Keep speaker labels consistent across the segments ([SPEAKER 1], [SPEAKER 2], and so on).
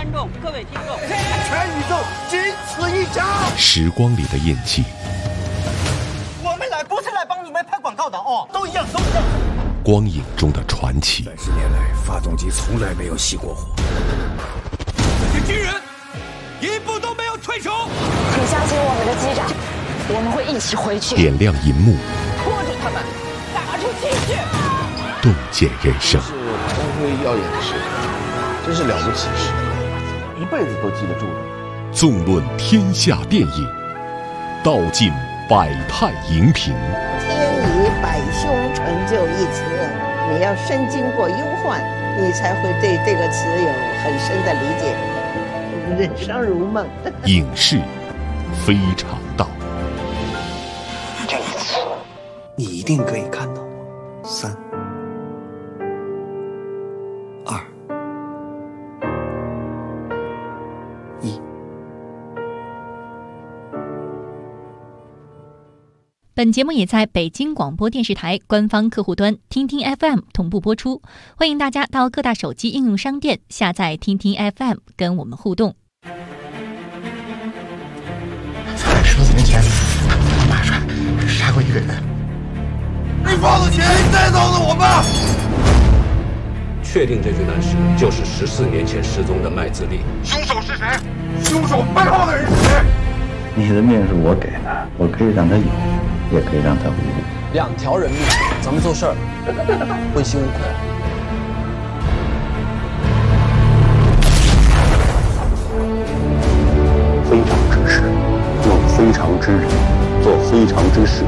[SPEAKER 1] 观众、各位听众，
[SPEAKER 2] 全宇宙仅此一家。
[SPEAKER 3] 时光里的印记，
[SPEAKER 2] 我们来不是来帮你们拍广告的哦，都一样，都一样。
[SPEAKER 3] 光影中的传奇。
[SPEAKER 4] 30年来，发动机从来没有熄过火。
[SPEAKER 5] 这些军人一步都没有退出。
[SPEAKER 6] 请相信我们的机长，我们会一起回去。
[SPEAKER 3] 点亮银幕，
[SPEAKER 6] 拖住他们，打出气势，
[SPEAKER 3] 洞见人生。
[SPEAKER 7] 是光辉耀眼的事，真是了不起的事，一辈子都记得住的。
[SPEAKER 3] 纵论天下电影，道尽百态荧屏。
[SPEAKER 8] 天以百凶成就一词，你要深经过忧患，你才会对这个词有很深的理解。人生如梦。
[SPEAKER 3] 影视非常道。
[SPEAKER 8] 这一次，
[SPEAKER 4] 你一定可以看到我。3、2、1。
[SPEAKER 9] 本节目也在北京广播电视台官方客户端听听 FM 同步播出，欢迎大家到各大手机应用商店下载听听 FM 跟我们互动。
[SPEAKER 2] 在10几年前，我马上杀过一个人。
[SPEAKER 5] 你放了钱，带走了我吧。
[SPEAKER 10] 确定这具男尸就是14年前失踪的麦自立。
[SPEAKER 5] 凶手是谁？凶手背后的人是谁？
[SPEAKER 7] 你的命是我给的，我可以让他有，也可以让他无。2条人命，咱们做事儿问心无愧。
[SPEAKER 11] 非常之事，用非常之人，做非常之事。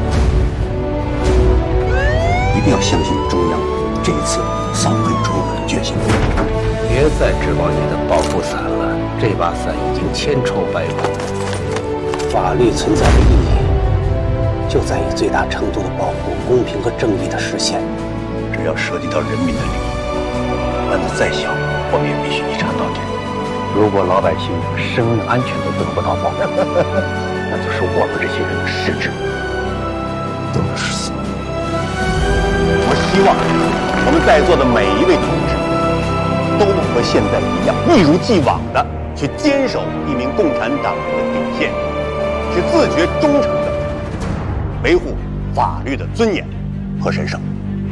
[SPEAKER 4] 一定要相信中央这一次扫黑除恶的决心。
[SPEAKER 10] 别再指望你的保护伞了，这把伞已经千疮百孔。法律存在的意义，就在于最大程度的保护公平和正义的实现。
[SPEAKER 11] 只要涉及到人民的利益，案子再小，我们也必须一查到底。如果老百姓生命安全都得不到保护，那就是我们这些人的失职，都是死。我希望我们在座的每一位同志都能和现在一样，一如既往的去坚守一名共产党人的底线，去自觉忠诚的维护法律的尊严和神圣。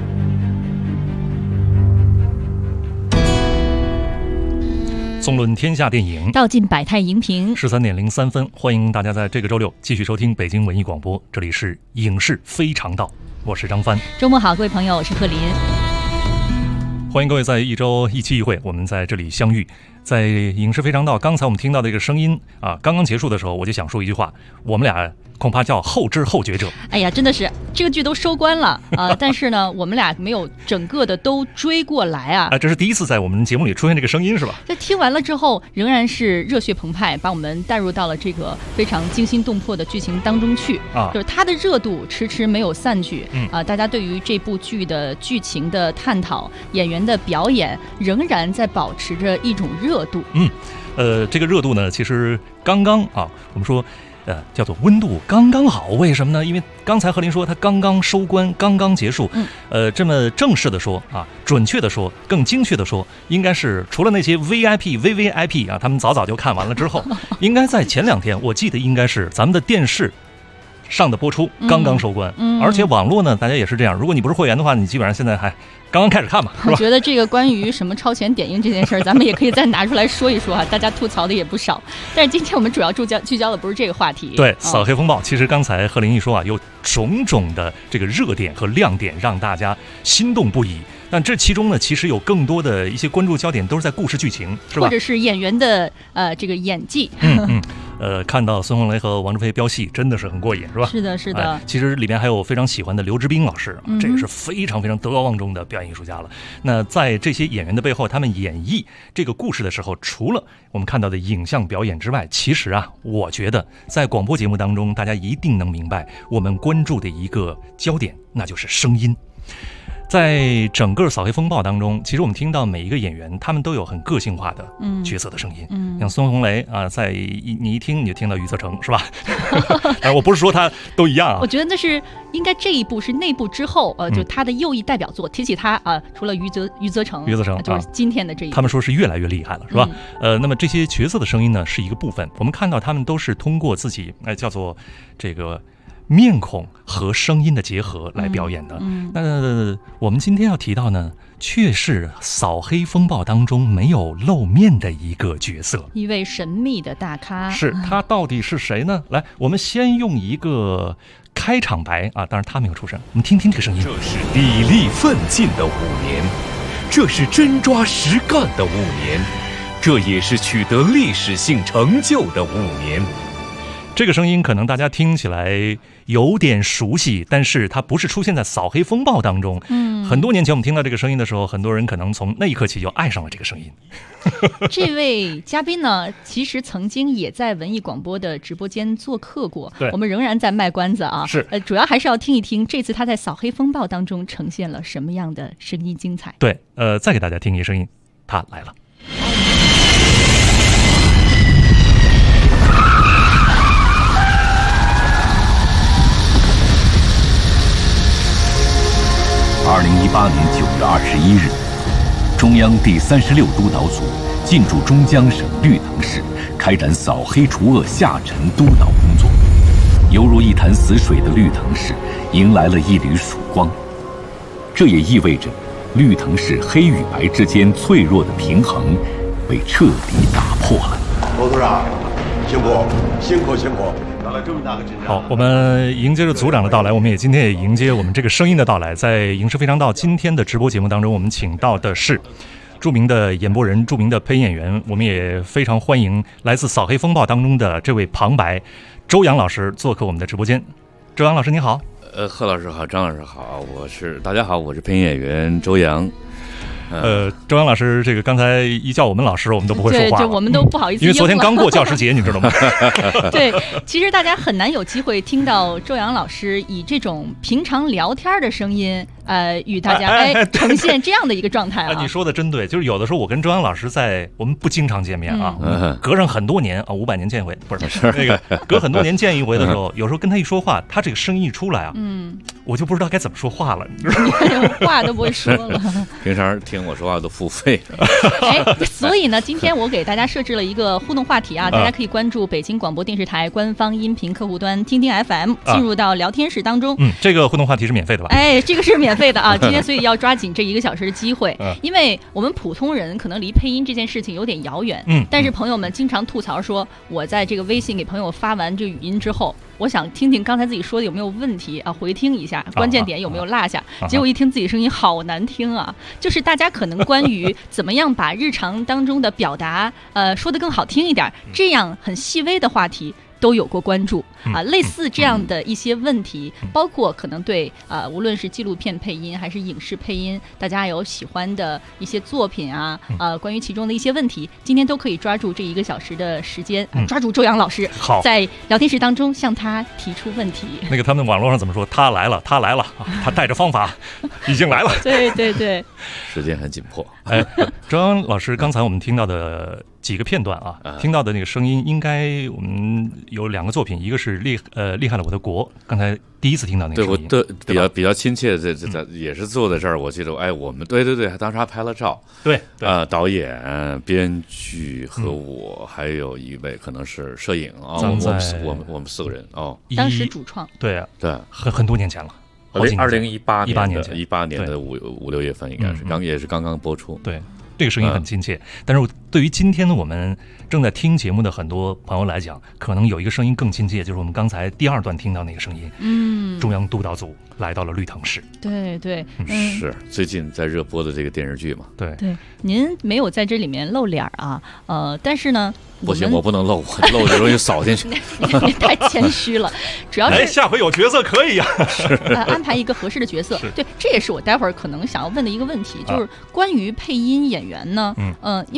[SPEAKER 12] 纵论天下电影，
[SPEAKER 9] 道尽百态荧屏。
[SPEAKER 12] 13点03分，欢迎大家在这个周六继续收听北京文艺广播，这里是影视非常道，我是张帆。
[SPEAKER 9] 周末好，各位朋友，我是贺林。
[SPEAKER 12] 欢迎各位在一周一期一会，我们在这里相遇。在影视非常道，刚才我们听到的这个声音啊，刚刚结束的时候，我就想说一句话：我们俩恐怕叫后知后觉者。
[SPEAKER 9] 哎呀，真的是这个剧都收官了啊、但是呢，我们俩没有整个的都追过来啊。
[SPEAKER 12] 这是第一次在我们节目里出现这个声音，是吧？
[SPEAKER 9] 在听完了之后，仍然是热血澎湃，把我们带入到了这个非常惊心动魄的剧情当中去啊。就是它的热度迟迟没有散去大家对于这部剧的剧情的探讨、演员的表演，仍然在保持着一种热度。
[SPEAKER 12] 这个热度呢，其实刚刚啊，我们说。叫做温度刚刚好，为什么呢？因为刚才贺林说他刚刚收官，刚刚结束。这么正式的说啊，准确的说，更精确的说，应该是除了那些 VVIP 啊，他们早就看完了之后，应该在前2天，我记得应该是咱们的电视上的播出刚刚收官，而且网络呢，大家也是这样，如果你不是会员的话，你基本上现在还刚刚开始看嘛，是吧？
[SPEAKER 9] 我觉得这个关于什么超前点映这件事儿，咱们也可以再拿出来说一说啊，大家吐槽的也不少。但是今天我们主要聚焦的不是这个话题。
[SPEAKER 12] 对，扫黑风暴，其实刚才贺林一说啊，有种种的这个热点和亮点，让大家心动不已。但这其中呢，其实有更多的一些关注焦点都是在故事剧情，是吧？
[SPEAKER 9] 或者是演员的这个演技。
[SPEAKER 12] 看到孙红雷和王志飞飙戏，真的是很过瘾，是吧？
[SPEAKER 9] 是的，是的。
[SPEAKER 12] 其实里面还有非常喜欢的刘志斌老师，这也是非常非常德高望重的表演艺术家了。那在这些演员的背后，他们演绎这个故事的时候，除了我们看到的影像表演之外，其实啊，我觉得在广播节目当中，大家一定能明白我们关注的一个焦点，那就是声音。 在整个扫黑风暴当中，其实我们听到每一个演员，他们都有很个性化的角色的声音。像孙红雷啊，你一听你就听到余则成，是吧？当然我不是说他都一样啊。
[SPEAKER 9] 我觉得那是应该这一部是那部之后，就他的右翼代表作。提起他啊，除了余则成，就是今天的这一部，
[SPEAKER 12] 他们说是越来越厉害了，是吧？那么这些角色的声音呢，是一个部分。我们看到他们都是通过自己叫做这个面孔和声音的结合来表演的。那我们今天要提到呢，却是扫黑风暴当中没有露面的一个角色，
[SPEAKER 9] 一位神秘的大咖。
[SPEAKER 12] 是他到底是谁呢？来，我们先用一个开场白啊，当然他没有出声，我们听听这个声音。
[SPEAKER 3] 这是砥砺奋进的5年，这是真抓实干的5年，这也是取得历史性成就的5年。
[SPEAKER 12] 这个声音可能大家听起来有点熟悉，但是它不是出现在扫黑风暴当中。很多年前我们听到这个声音的时候，很多人可能从那一刻起就爱上了这个声音。
[SPEAKER 9] 这位嘉宾呢，其实曾经也在文艺广播的直播间做客过。
[SPEAKER 12] 对，
[SPEAKER 9] 我们仍然在卖关子啊。
[SPEAKER 12] 是，
[SPEAKER 9] 主要还是要听一听这次他在扫黑风暴当中呈现了什么样的声音精彩。
[SPEAKER 12] 对，再给大家听一个声音，他来了。
[SPEAKER 3] 2018年9月21日，中央第36督导组进驻中江省绿藤市，开展扫黑除恶下沉督导工作。犹如一潭死水的绿藤市迎来了一缕曙光，这也意味着绿藤市黑与白之间脆弱的平衡被彻底打破了。
[SPEAKER 1] 罗组长，辛苦！打了这么大个阵仗。
[SPEAKER 12] 好，我们迎接着组长的到来，我们今天也迎接我们这个声音的到来。在《影视非常道》今天的直播节目当中，我们请到的是著名的演播人、著名的配音演员，我们也非常欢迎来自《扫黑风暴》当中的这位旁白周洋老师做客我们的直播间。周洋老师你好。
[SPEAKER 13] 贺老师好，张老师好，大家好，我是配音演员周洋。
[SPEAKER 12] 周洋老师，这个刚才一叫我们老师，我们都不会说话，
[SPEAKER 9] 对，我们都不好意思，
[SPEAKER 12] 因为昨天刚过教师节，你知道吗？
[SPEAKER 9] 对，其实大家很难有机会听到周洋老师以这种平常聊天的声音，与大家呈现这样的一个状态啊。
[SPEAKER 12] 你说的真对，就是有的时候我跟周洋老师我们不经常见面啊，隔上很多年啊，500年见一回，不是那个隔很多年见一回的时候，有时候跟他一说话，他这个声音一出来啊，我就不知道该怎么说话了，
[SPEAKER 9] 话都不会说了。
[SPEAKER 13] 平常听我说话都付费。
[SPEAKER 9] 所以呢，今天我给大家设置了一个互动话题啊，大家可以关注北京广播电视台官方音频客户端听听 FM， 进入到聊天室当中。
[SPEAKER 12] 这个互动话题是免费的吧？
[SPEAKER 9] 这个是免费的啊，今天所以要抓紧这1个小时的机会，因为我们普通人可能离配音这件事情有点遥远，但是朋友们经常吐槽说，我在这个微信给朋友发完这个语音之后，我想听听刚才自己说的有没有问题啊，回听一下关键点有没有落下，结果一听自己声音好难听啊，就是大家可能关于怎么样把日常当中的表达说得更好听一点，这样很细微的话题都有过关注啊，类似这样的一些问题，包括可能对无论是纪录片配音还是影视配音，大家有喜欢的一些作品啊，关于其中的一些问题，今天都可以抓住这1个小时的时间，抓住周洋老师，在聊天室当中向他提出问题。
[SPEAKER 12] 那个他们网络上怎么说？他来了，他带着方法已经来了。
[SPEAKER 9] 对对对，
[SPEAKER 13] 时间很紧迫。
[SPEAKER 12] 周洋老师，刚才我们听到的几个片段啊，听到的那个声音，应该我们有2个作品，一个是厉害了我的国，刚才第一次听到那个声音，
[SPEAKER 13] 对，比较亲切，这也是坐在这儿，我记得，我们对，当时还拍了照，
[SPEAKER 12] 对，
[SPEAKER 13] 导演、编剧和我，还有一位可能是摄影啊，我们4个人哦，
[SPEAKER 9] 当时主创，
[SPEAKER 12] 对，很多年前了。
[SPEAKER 13] 2018年的5、6月份应该是也是刚刚播出，
[SPEAKER 12] 对。这个声音很亲切，但是对于今天的我们正在听节目的很多朋友来讲，可能有一个声音更亲切，就是我们刚才第2段听到那个声音。中央督导组来到了绿藤市。
[SPEAKER 9] 对，
[SPEAKER 13] 是最近在热播的这个电视剧嘛？
[SPEAKER 9] 对，您没有在这里面露脸啊，但是呢，
[SPEAKER 13] 不行，我不能露就容易扫进去。
[SPEAKER 9] 你太谦虚了，主要是
[SPEAKER 12] 下回有角色可以啊，
[SPEAKER 9] 安排一个合适的角色。对，这也是我待会儿可能想要问的一个问题，就是关于配音演员呢，因为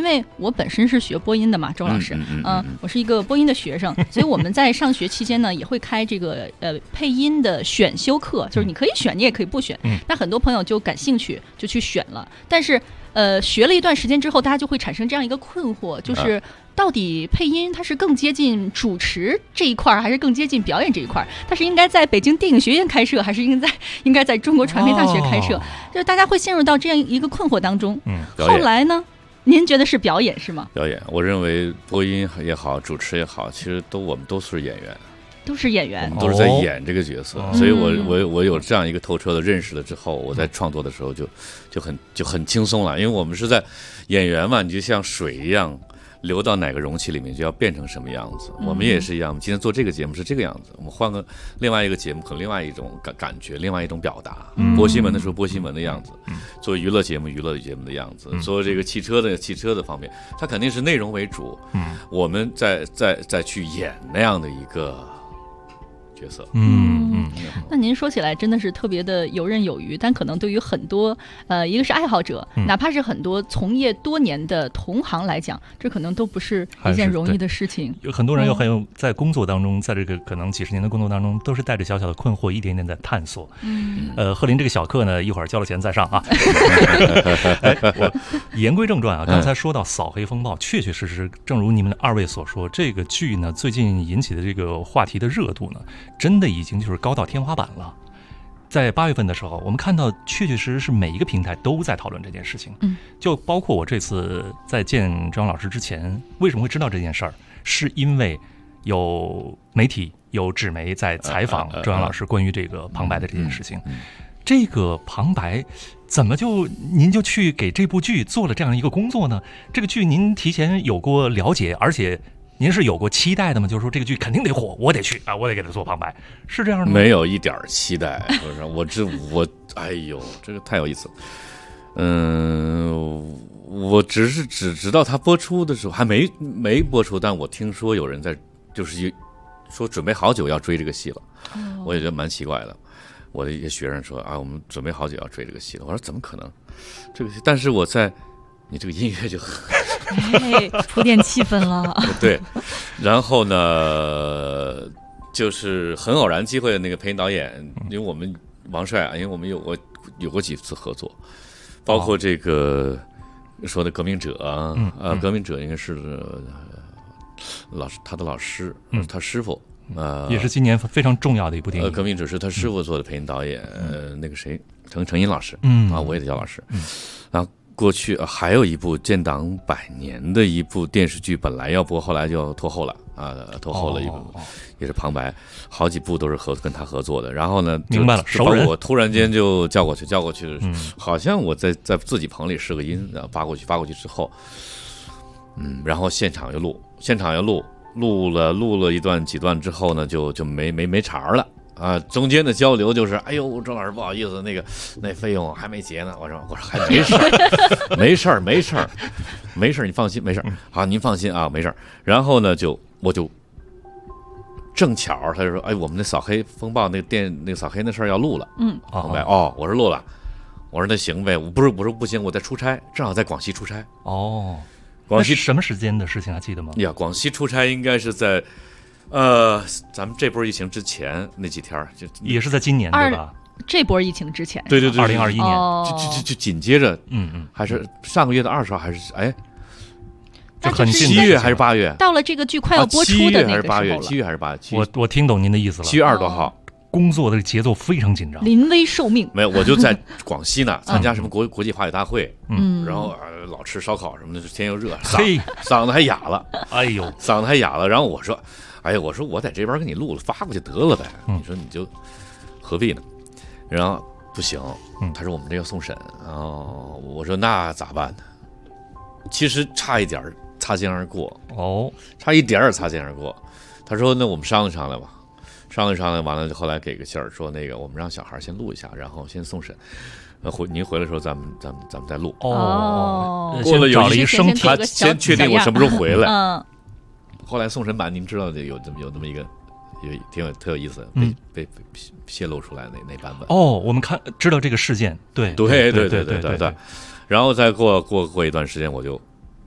[SPEAKER 9] 我本身是学播音的嘛，周老师，我是一个播音的学生，所以我们在上学期间呢，也会开这个配音的选修课，就是你可以选，你也可以不选。那很多朋友就感兴趣，就去选了。但是学了一段时间之后，大家就会产生这样一个困惑，就是到底配音它是更接近主持这一块，还是更接近表演这一块？它是应该在北京电影学院开设，还是应该在中国传媒大学开设？就是大家会陷入到这样一个困惑当中。后来呢，您觉得是表演是吗？
[SPEAKER 13] 表演，我认为播音也好，主持也好，其实我们都是演员。
[SPEAKER 9] 都是演员，
[SPEAKER 13] 我们都是在演这个角色，所以我有这样一个透彻的认识了之后，我在创作的时候就很轻松了，因为我们是在演员嘛，你就像水一样流到哪个容器里面就要变成什么样子，我们也是一样，我们今天做这个节目是这个样子，我们换个另外一个节目可能另外一种感觉，另外一种表达，播新闻的时候播新闻的样子，做娱乐节目的样子，做这个汽车的方面，它肯定是内容为主，我们再去演那样的一个角色。
[SPEAKER 9] 那您说起来真的是特别的游刃有余，但可能对于很多一个是爱好者，哪怕是很多从业多年的同行来讲，这可能都不是一件容易的事情。
[SPEAKER 12] 有很多人又很有在工作当中，在这个可能几十年的工作当中，都是带着小小的困惑，一点点在探索。贺林这个小课呢，一会儿交了钱再上啊。我言归正传啊，刚才说到扫黑风暴，确确实实，正如你们二位所说，这个剧呢最近引起的这个话题的热度呢，真的已经就是高到天花板了。在8月份的时候，我们看到确确实实是每一个平台都在讨论这件事情。就包括我这次在见周洋老师之前，为什么会知道这件事儿，是因为有媒体有纸媒在采访周洋老师关于这个旁白的这件事情。这个旁白怎么您就去给这部剧做了这样一个工作呢？这个剧您提前有过了解，而且您是有过期待的吗？就是说这个剧肯定得火，我得去啊，我得给他做旁白，是这样的吗？
[SPEAKER 13] 没有一点期待，哎呦，这个太有意思了。我只知道他播出的时候还没播出，但我听说有人在就是说准备好久要追这个戏了，我也觉得蛮奇怪的。我的一些学生说啊，我们准备好久要追这个戏了。我说怎么可能？这个戏，但是你这个音乐就
[SPEAKER 9] 铺垫气氛了。
[SPEAKER 13] 对，然后呢，就是很偶然机会的那个配音导演，因为我们王帅啊，因为我们有过几次合作，包括这个说的革命者革命者应该是他的老师，他师傅。
[SPEAKER 12] 也是今年非常重要的一部电影。
[SPEAKER 13] 革命者是他师傅做的配音导演，那个谁，程音老师，我也得叫老师。然后过去还有一部建党100年的一部电视剧，本来要播，后来就拖后了拖后了一部，也是旁白，好几部都是跟他合作的。然后呢，
[SPEAKER 12] 明白了，熟人，
[SPEAKER 13] 我突然间就叫过去，好像我在自己棚里试个音，然后发过去之后，然后现场又录了几段之后呢，就没茬了啊！中间的交流就是，哎呦，周老师不好意思，那费用还没结呢。我说还没事儿，没事儿，你放心，没事儿。好，您放心啊，没事儿。然后呢，我就正巧他就说，哎，我们那扫黑风暴那个扫黑那事儿要录了，明白？我说录了，我说那行呗，我说不行，我在出差，正好在广西出差。
[SPEAKER 12] 广西什么时间的事情还记得吗？
[SPEAKER 13] 呀，广西出差应该是在，咱们这波疫情之前那几天，就
[SPEAKER 12] 也是在今年对吧？
[SPEAKER 9] 这波疫情之前，
[SPEAKER 13] 对
[SPEAKER 12] ，2021年，
[SPEAKER 13] 就紧接着，还是上个月的20号，还是
[SPEAKER 12] 就很近
[SPEAKER 13] ，7月还是8月？
[SPEAKER 9] 到了这个剧快要播出的那个时候了。
[SPEAKER 13] 7月还是8月？
[SPEAKER 12] 我听懂您的意思了。
[SPEAKER 13] 7月20多号，
[SPEAKER 12] 工作的节奏非常紧张，
[SPEAKER 9] 临危受命。
[SPEAKER 13] 没有，我就在广西呢，参加什么国际华语大会，然后老吃烧烤什么的，天又热，嗓子还哑了，嗓子还哑了。然后我说，我在这边给你录了，发过去得了呗。你说你就何必呢？然后不行，他说我们这要送审我说那咋办呢？其实差一点擦肩而过差一点擦肩而过。他说那我们商量商量吧。商量完了，后来给个信儿说那个我们让小孩先录一下，然后先送审。您回来的时候咱们再录。过了有一声，他先确定我什么时候回来。后来送审版您知道有这么一个特有意思，被泄露出来那版本。
[SPEAKER 12] 我们知道这个事件，对。
[SPEAKER 13] 然后再过一段时间，我就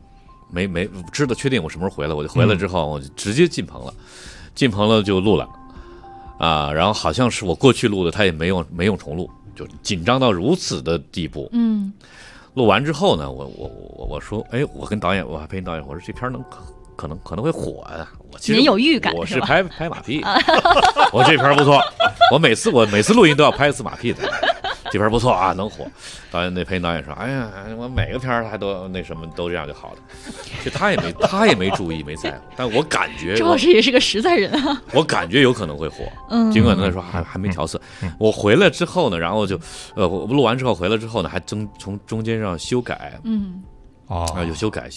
[SPEAKER 13] 没知道确定我什么时候回来，我就回来之后我就直接进棚了就录了啊，然后好像是我过去录的，他也没用重录，就紧张到如此的地步。录完之后呢，我说，哎，我跟导演，我还配音导演，我说这片可能会火呀。我其实
[SPEAKER 9] 您有预感，
[SPEAKER 13] 我是拍马屁，我这片不错，我每次录音都要拍一次马屁的。这片不错啊，能火。导演配音导演说：“哎呀，我每个片还都那什么都这样就好了。”其实他也没注意，没在乎。但我感觉
[SPEAKER 9] 周老师也是个实在人啊。
[SPEAKER 13] 我感觉有可能会火，尽管他说还没调色。我回来之后呢，然后就我录完之后回来之后呢，还从中间上修改。有修改，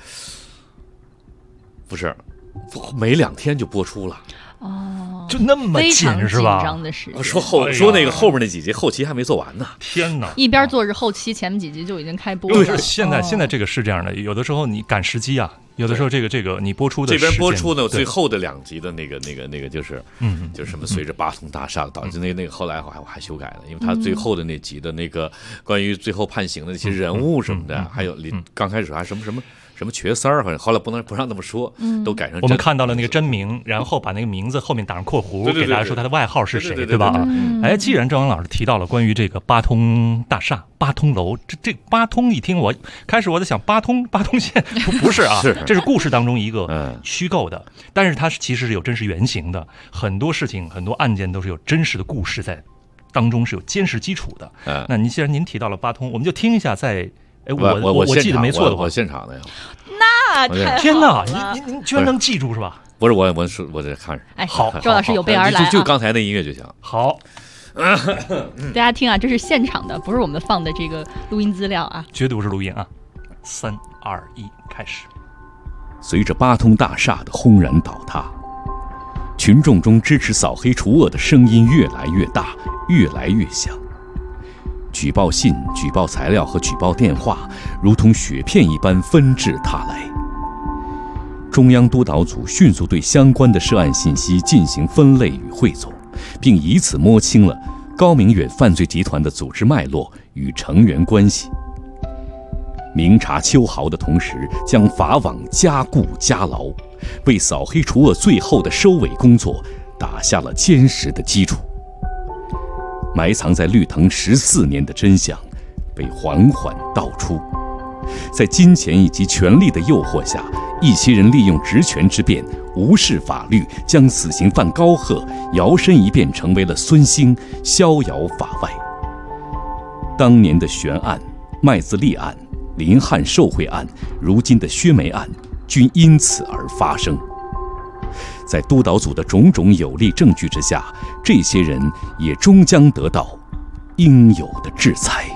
[SPEAKER 13] 不是，没2天就播出了。
[SPEAKER 12] 就那么紧是吧？
[SPEAKER 9] 非常紧张的时间。
[SPEAKER 13] 说那个后面那几集后期还没做完呢。
[SPEAKER 12] 天哪！
[SPEAKER 9] 一边做着后期，前面几集就已经开播
[SPEAKER 12] 了。对，现在这个是这样的，有的时候你赶时机啊，有的时候这个你播出的
[SPEAKER 13] 这边播出呢，最后的2集的那个就是就是什么随着八通大厦导致那个后来我还修改了，因为他最后的那集的那个关于最后判刑的那些人物什么的，还有刚开始还什么瘸三儿，好像后来不让那么说，都改成
[SPEAKER 12] 我们看到了那个真名，然后把那个名字后面打上括弧，给大家说他的外号是谁，对吧？哎，既然郑阳老师提到了关于这个八通大厦、八通楼，这八通一听，我开始我在想八通线不是啊，这是故事当中一个虚构的，但是它其实是有真实原型的，很多事情、很多案件都是有真实的故事在当中是有坚实基础的。那既然您提到了八通，我们就听一下在。哎，我记得没错的话，
[SPEAKER 13] 我现场的呀。
[SPEAKER 9] 那太
[SPEAKER 12] 天哪，您居然能记住是吧？
[SPEAKER 13] 不是我在看着。
[SPEAKER 9] 哎，好，周老师有备而来，
[SPEAKER 13] 就刚才那音乐就行。
[SPEAKER 12] 好，
[SPEAKER 9] 大家听啊，这是现场的，不是我们放的这个录音资料啊，
[SPEAKER 12] 绝对不是录音啊。3、2、1，开始。
[SPEAKER 3] 随着八通大厦的轰然倒塌，群众中支持扫黑除恶的声音越来越大，越来越响。举报信、举报材料和举报电话如同雪片一般纷至沓来。中央督导组迅速对相关的涉案信息进行分类与汇总，并以此摸清了高明远犯罪集团的组织脉络与成员关系。明察秋毫的同时，将法网加固加牢，为扫黑除恶最后的收尾工作打下了坚实的基础。埋藏在绿藤14年的真相被缓缓道出，在金钱以及权力的诱惑下，一些人利用职权之便，无视法律，将死刑犯高贺摇身一变成为了孙兴，逍遥法外。当年的悬案、麦子利案、林汉受贿案，如今的薛梅案，均因此而发生。在督导组的种种有力证据之下，这些人也终将得到应有的制裁。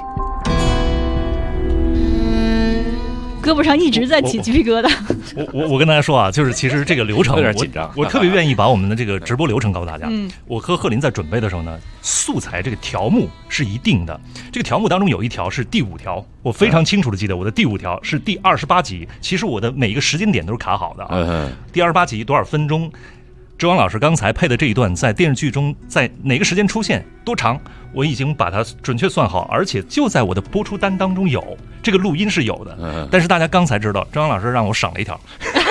[SPEAKER 9] 胳膊上一直在起鸡皮疙瘩。
[SPEAKER 12] 我跟大家说啊，就是其实这个流程
[SPEAKER 13] 有点紧张，
[SPEAKER 12] 我特别愿意把我们的这个直播流程告诉大家。我和贺林在准备的时候呢，素材这个条目是一定的，这个条目当中有一条是第5条，我非常清楚的记得我的第5条是第28集，其实我的每一个时间点都是卡好的啊。第28集多少分钟？周阳老师刚才配的这一段在电视剧中在哪个时间出现多长，我已经把它准确算好，而且就在我的播出单当中有这个录音是有的。但是大家刚才知道周阳老师让我省了一条。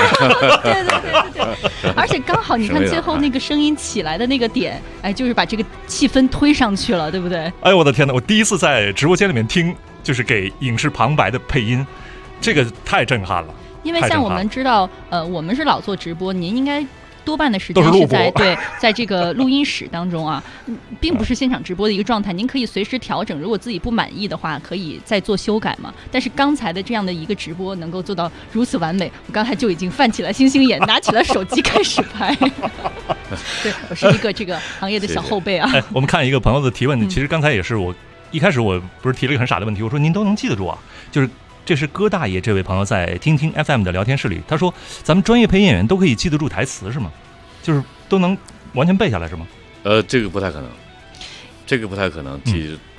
[SPEAKER 9] 对，而且刚好你看最后那个声音起来的那个点，哎，就是把这个气氛推上去了，对不对？
[SPEAKER 12] 哎，我的天哪，我第一次在直播间里面听就是给影视旁白的配音，这个太震撼了。
[SPEAKER 9] 因为像我们知道我们是老做直播，您应该多半的时间是在这个录音室当中啊，并不是现场直播的一个状态。您可以随时调整，如果自己不满意的话，可以再做修改嘛。但是刚才的这样的一个直播能够做到如此完美，我刚才就已经泛起了星星眼，拿起了手机开始拍。对，我是一个这个行业的小后辈啊。
[SPEAKER 12] 哎，我们看一个朋友的提问，其实刚才也是我一开始我不是提了一个很傻的问题，我说您都能记得住啊？就是这是戈大爷这位朋友在听听 FM 的聊天室里，他说咱们专业配音演员都可以记得住台词是吗？就是都能完全背下来是吗？
[SPEAKER 13] 这个不太可能，这个不太可能记，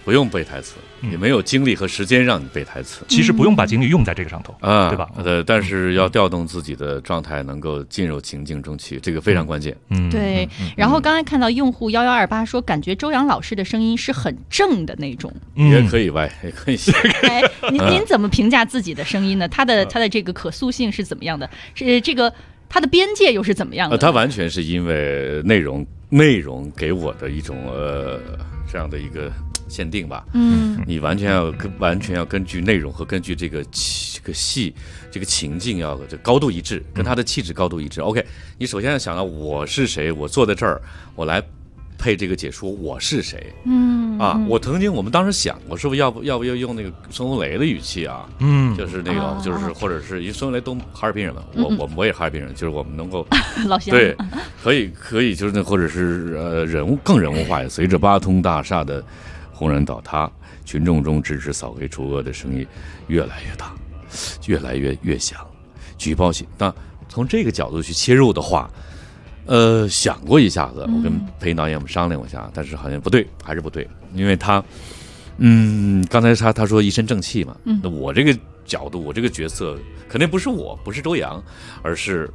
[SPEAKER 13] 不用背台词，也没有精力和时间让你背台词。
[SPEAKER 12] 其实不用把精力用在这个上头对吧？
[SPEAKER 13] 但是要调动自己的状态，能够进入情境中去，这个非常关键。
[SPEAKER 9] 对。然后刚才看到用户1128说，感觉周洋老师的声音是很正的那种，
[SPEAKER 13] 也可以歪，也可以斜。
[SPEAKER 9] 您怎么评价自己的声音呢？它的这个可塑性是怎么样的？是这个它的边界又是怎么样的？
[SPEAKER 13] 它完全是因为内容给我的一种这样的一个限定吧。你完全要根据内容和根据这个戏这个情境要高度一致，跟他的气质高度一致。OK， 你首先要想到我是谁，我坐在这儿，我来配这个解说我是谁。我们当时想过，是不是要不要用那个孙红雷的语气啊？就是那个就是或者是因为孙红雷都哈尔滨人嘛，我也哈尔滨人，就是我们能够
[SPEAKER 9] 老乡
[SPEAKER 13] 对，可以就是那或者是更人物化。随着八通大厦的轰然倒塌，群众中支持扫黑除恶的声音越来越大，越来越响，举报性。那从这个角度去切入的话。想过一下子，我跟配音导演我们商量一下，但是好像不对，还是不对，因为他，刚才他说一身正气嘛，那我这个角度，我这个角色肯定不是周洋，而是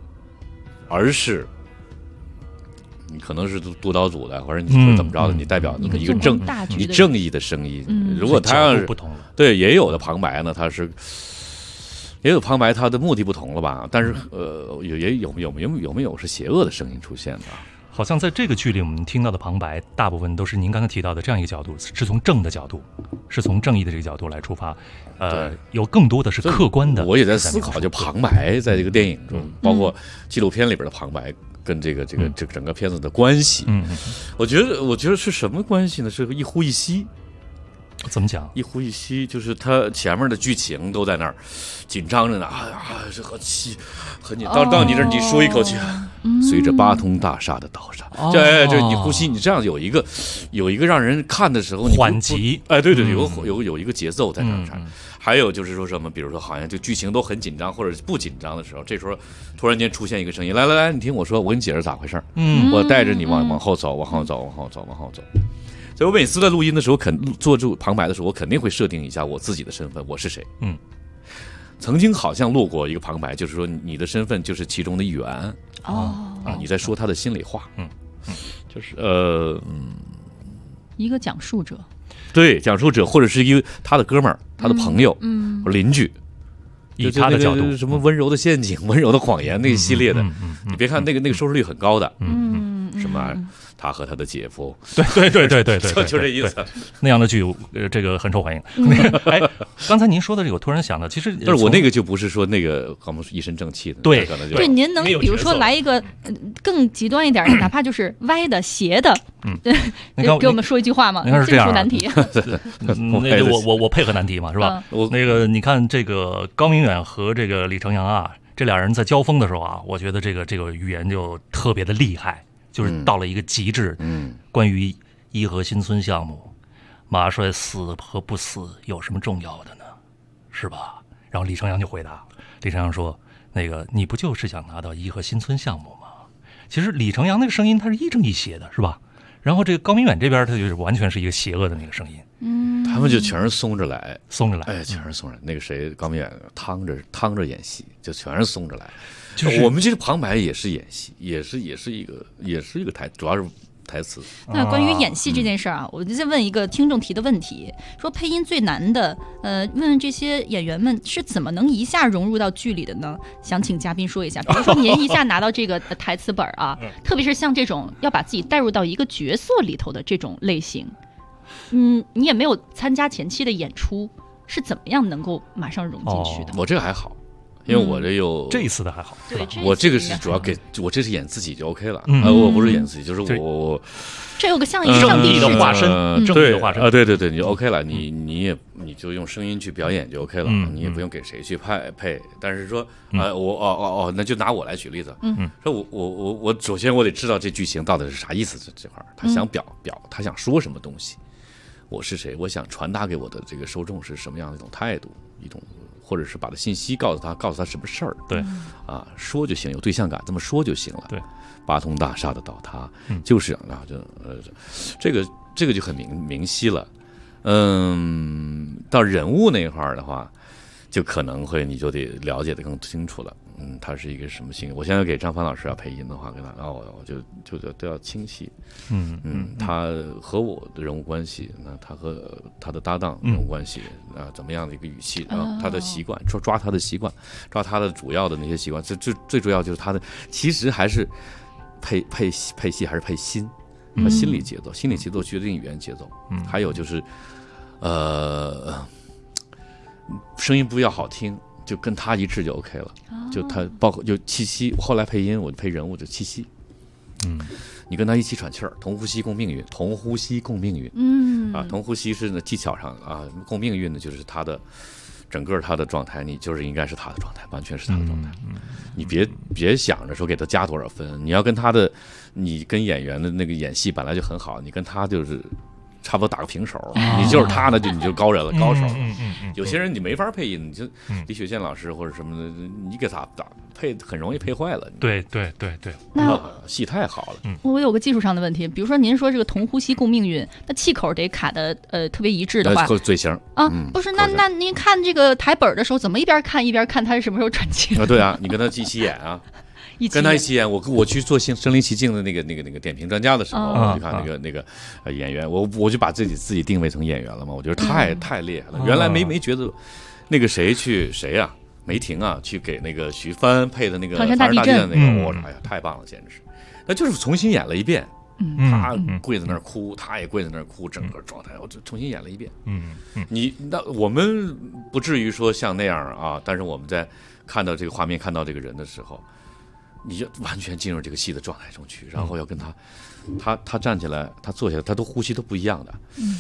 [SPEAKER 13] 你可能是督导组的，或者你说怎么着的，你代表那么一个正义的声音。如果他要是对也有的旁白呢，他是。也有旁白，他的目的不同了吧？但是有没有是邪恶的声音出现的？
[SPEAKER 12] 好像在这个剧里，我们听到的旁白大部分都是您刚才提到的这样一个角度，是从正的角度，是从正义的这个角度来出发。有更多的是客观的。
[SPEAKER 13] 我也在思考，就旁白在这个电影中，包括纪录片里边的旁白跟这个整个片子的关系。我觉得是什么关系呢？是个一呼一吸。
[SPEAKER 12] 怎么讲？
[SPEAKER 13] 一呼一吸，就是他前面的剧情都在那儿紧张着呢，这很紧。到你这儿，你说一口气，随着八通大厦的倒塌，这你呼吸，你这样有一个让人看的时候
[SPEAKER 12] 缓急，
[SPEAKER 13] 对，有一个节奏在这儿。还有就是说什么，比如说好像这剧情都很紧张或者不紧张的时候，这时候突然间出现一个声音，来，你听我说，我跟你解释咋回事。我带着你往后走。所以我每次在录音的时候，做出旁白的时候，我肯定会设定一下我自己的身份，我是谁。曾经好像录过一个旁白，就是说你的身份就是其中的一员。你在说他的心里话。就是
[SPEAKER 9] 一个讲述者。
[SPEAKER 13] 对，讲述者或者是一个他的哥们儿、他的朋友、邻居。
[SPEAKER 12] 以他的角度，
[SPEAKER 13] 什么温柔的陷阱、温柔的谎言那一系列的，你别看那个收视率很高的，什么他和他的姐夫，
[SPEAKER 12] 对，
[SPEAKER 13] 就这意思。
[SPEAKER 12] 那样的剧，这个很受欢迎。刚才您说的这个，我突然想到，其实
[SPEAKER 13] 但是我那个就不是说那个我们一身正气的，
[SPEAKER 12] 对，
[SPEAKER 9] 您能比如说来一个更极端一点的，哪怕就是歪的、斜的，给我们说一句话嘛？
[SPEAKER 12] 这样
[SPEAKER 9] 难题。
[SPEAKER 12] 那个我配合难题嘛，是吧？那个你看这个高明远和这个李成阳啊，这俩人在交锋的时候啊，我觉得这个语言就特别的厉害。就是到了一个极致。关于伊河新村项目，马帅死和不死有什么重要的呢？是吧？然后李成阳就回答，李成阳说：“那个你不就是想拿到伊河新村项目吗？”其实李成阳那个声音他是亦正亦邪的，是吧？然后这个高明远这边他就是完全是一个邪恶的那个声音。
[SPEAKER 13] 他们就全是松着来，
[SPEAKER 12] 全
[SPEAKER 13] 是松着。那个谁，高明远趟着演戏，就全是松着来。就是我们这个旁白也是演戏，也是一个主要是台词。
[SPEAKER 9] 那关于演戏这件事啊，我就再问一个听众提的问题，说配音最难的，问这些演员们是怎么能一下融入到剧里的呢？想请嘉宾说一下。比如说您一下拿到这个台词本啊，特别是像这种要把自己带入到一个角色里头的这种类型，你也没有参加前期的演出，是怎么样能够马上融进去的？
[SPEAKER 13] 我这个还好。因为我
[SPEAKER 12] 这一次的还好，
[SPEAKER 13] 我这个是主要我这是演自己就 OK 了，我不是演自己，就是我
[SPEAKER 9] 这有个像一个上帝
[SPEAKER 12] 的化身，正义的化身
[SPEAKER 13] 对，你就 OK 了，你就用声音去表演就 OK 了，你也不用给谁去配，但是说那就拿我来举例子，说我首先我得知道这剧情到底是啥意思，这块他想表他想说什么东西，我是谁，我想传达给我的这个受众是什么样的一种态度，一种。或者是把的信息告诉他什么事儿，
[SPEAKER 12] 对，
[SPEAKER 13] 说就行，有对象感，这么说就行了。
[SPEAKER 12] 对，
[SPEAKER 13] 八通大厦的倒塌，就是这个就很明晰了。 到人物那一块儿的话，就可能会你就得了解的更清楚了。他是一个什么性格？我现在给张帆老师要配音的话，跟他我就都要清晰。他和我的人物关系，那他和他的搭档人物关系怎么样的一个语气，然后他的习惯，抓他的习惯，抓他的主要的那些习惯。最主要就是他的，其实还是配戏还是配心。心理节奏，心理节奏决定语言节奏。还有就是，声音不要好听，就跟他一致就 OK 了。就他包括就气息，后来配音我配人物就气息。你跟他一起喘气儿，同呼吸共命运，同呼吸共命运。同呼吸是呢技巧上共命运呢就是他的整个他的状态，你就是应该是他的状态，完全是他的状态。你别想着说给他加多少分，你要跟他的。你跟演员的那个演戏本来就很好，你跟他就是差不多打个平手，你就是他呢，你就高人了，高手了。有些人你没法配音，你就李雪健老师或者什么的，你给他配很容易配坏了。
[SPEAKER 12] 对，
[SPEAKER 13] 那戏太好了。
[SPEAKER 9] 我有个技术上的问题，比如说您说这个同呼吸共命运，那气口得卡的特别一致的话，
[SPEAKER 13] 嘴型
[SPEAKER 9] 不是那您看这个台本的时候，怎么一边看一边看他是什么时候喘气？
[SPEAKER 13] 对啊，你跟他一起演啊。跟他一起演，我去做身临其境的那个点评专家的时候，我就看那个演员，我就把自己定位成演员了嘛。我觉得太厉害了，原来没觉得那个谁啊，梅婷啊，去给那个徐帆配的那个
[SPEAKER 9] 唐山大地震
[SPEAKER 13] 那个，哎呀，太棒了，简直是，那就是重新演了一遍。他跪在那儿哭，他也跪在那儿哭，整个状态我就重新演了一遍。那我们不至于说像那样啊，但是我们在看到这个画面，看到这个人的时候。你就完全进入这个戏的状态中去，然后要跟他站起来，他坐下来，他都呼吸都不一样的。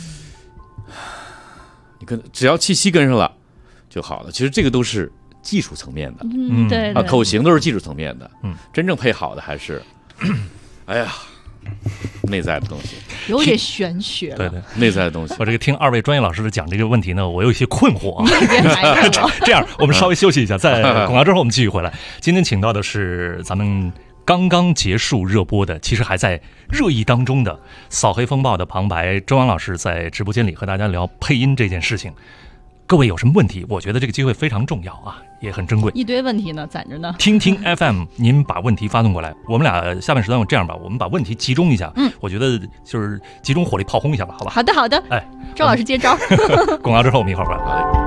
[SPEAKER 13] 你只要气息跟上了就好了。其实这个都是技术层面的，
[SPEAKER 9] 对
[SPEAKER 13] 口型都是技术层面的。真正配好的还是，哎呀，内在的东西，
[SPEAKER 9] 有点玄学了。
[SPEAKER 12] 对，
[SPEAKER 13] 内在的东西。
[SPEAKER 12] 我这个听二位专业老师的讲这个问题呢，我有一些困惑啊。这样，我们稍微休息一下，在广告之后我们继续回来。今天请到的是咱们刚刚结束热播的，其实还在热议当中的《扫黑风暴》的旁白周阳老师，在直播间里和大家聊配音这件事情。各位有什么问题？我觉得这个机会非常重要啊，也很珍贵。
[SPEAKER 9] 一堆问题呢，攒着呢。
[SPEAKER 12] 听听 FM， 您把问题发送过来。我们俩下半时段我这样吧，我们把问题集中一下。我觉得就是集中火力炮轰一下吧，好吧？
[SPEAKER 9] 好的。哎，周老师接招。
[SPEAKER 12] 广告之后我们一会儿回来。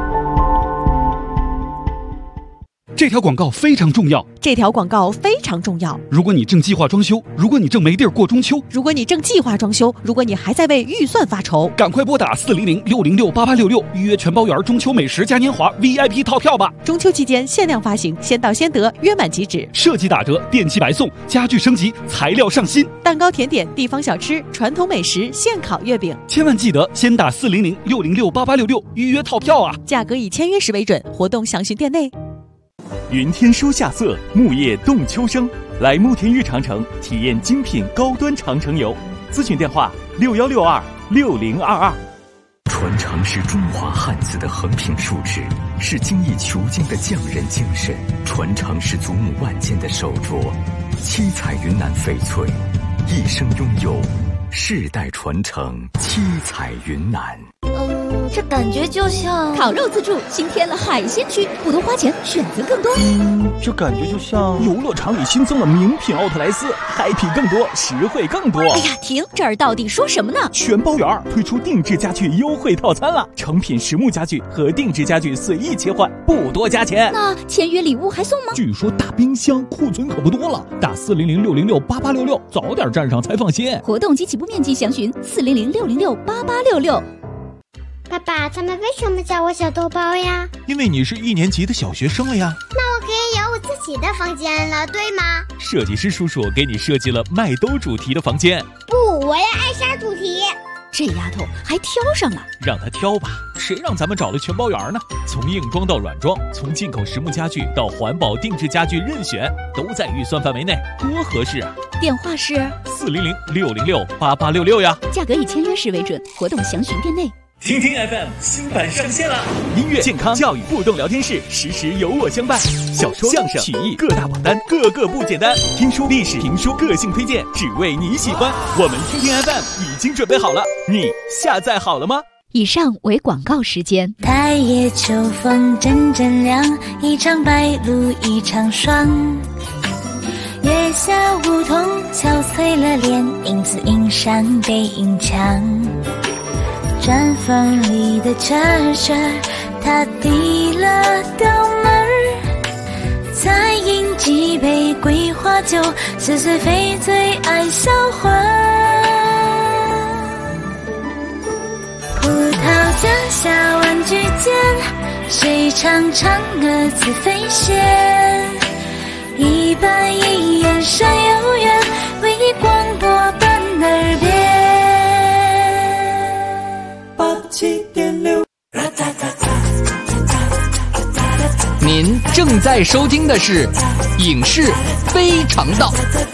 [SPEAKER 14] 这条广告非常重要。
[SPEAKER 15] 这条广告非常重要。
[SPEAKER 14] 如果你正计划装修，如果你正没地儿过中秋，
[SPEAKER 15] 如果你正计划装修，如果你还在为预算发愁，
[SPEAKER 14] 赶快拨打400-606-8866预约全包圆中秋美食嘉年华 VIP 套票吧！
[SPEAKER 15] 中秋期间限量发行，先到先得，约满即止。
[SPEAKER 14] 设计打折，电器白送，家具升级，材料上新，
[SPEAKER 15] 蛋糕、甜点、地方小吃、传统美食、现烤月饼。
[SPEAKER 14] 千万记得先打400-606-8866预约套票啊！
[SPEAKER 15] 价格以签约时为准，活动详询店内。
[SPEAKER 16] 云天书夏色，木叶动秋生。来慕田峪长城体验精品高端长城游，咨询电话61626022。
[SPEAKER 3] 传承是中华汉字的横平竖直，是精益求精的匠人精神；传承是祖母万件的手镯，七彩云南翡翠，一生拥有，世代传承，七彩云南。
[SPEAKER 17] 这感觉就像
[SPEAKER 18] 烤肉自助新添了海鲜区，不多花钱，选择更多。
[SPEAKER 19] 这感觉就像
[SPEAKER 16] 游乐场里新增了名品奥特莱斯，happy更多，实惠更多。
[SPEAKER 18] 哎呀，停！这儿到底说什么呢？
[SPEAKER 16] 全包圆推出定制家具优惠套餐了，成品实木家具和定制家具随意切换，不多加钱。
[SPEAKER 18] 那签约礼物还送吗？
[SPEAKER 16] 据说大冰箱库存可不多了，打400-606-8866，早点站上才放心。
[SPEAKER 18] 活动及起步面积详询400-606-8866。
[SPEAKER 17] 爸爸，他们为什么叫我小豆包呀？
[SPEAKER 19] 因为你是1年级的小学生了呀。
[SPEAKER 17] 那我可以有我自己的房间了，对吗？
[SPEAKER 16] 设计师叔叔给你设计了麦兜主题的房间。
[SPEAKER 17] 不，我要艾莎主题。
[SPEAKER 18] 这丫头还挑上了，
[SPEAKER 16] 让她挑吧，谁让咱们找了全包圆呢？从硬装到软装，从进口实木家具到环保定制家具，任选，都在预算范围内，多合适啊！
[SPEAKER 18] 电话是
[SPEAKER 16] 400-606-8866呀。
[SPEAKER 18] 价格以签约时为准，活动详询店内。
[SPEAKER 16] 听听 FM 新版上线了，音乐、健康、教育、互动聊天室，时时有我相伴。小说、相声、曲艺各大榜单，个个不简单。听书、历史、评书，个性推荐，只为你喜欢。我们听听 FM 已经准备好了，你下载好了吗？
[SPEAKER 18] 以上为广告时间。
[SPEAKER 20] 太夜秋风阵阵凉，一场白露一场霜。月下梧桐憔悴了脸，影子映上背影墙。砖缝里的车车，他递了刀门儿，再饮几杯桂花酒，似是非醉爱销魂。葡萄架下玩具间，谁唱嫦娥自飞仙？一板一眼山有缘，为你广播伴耳边。87.6。
[SPEAKER 16] 您正在收听的是《影视非常道》。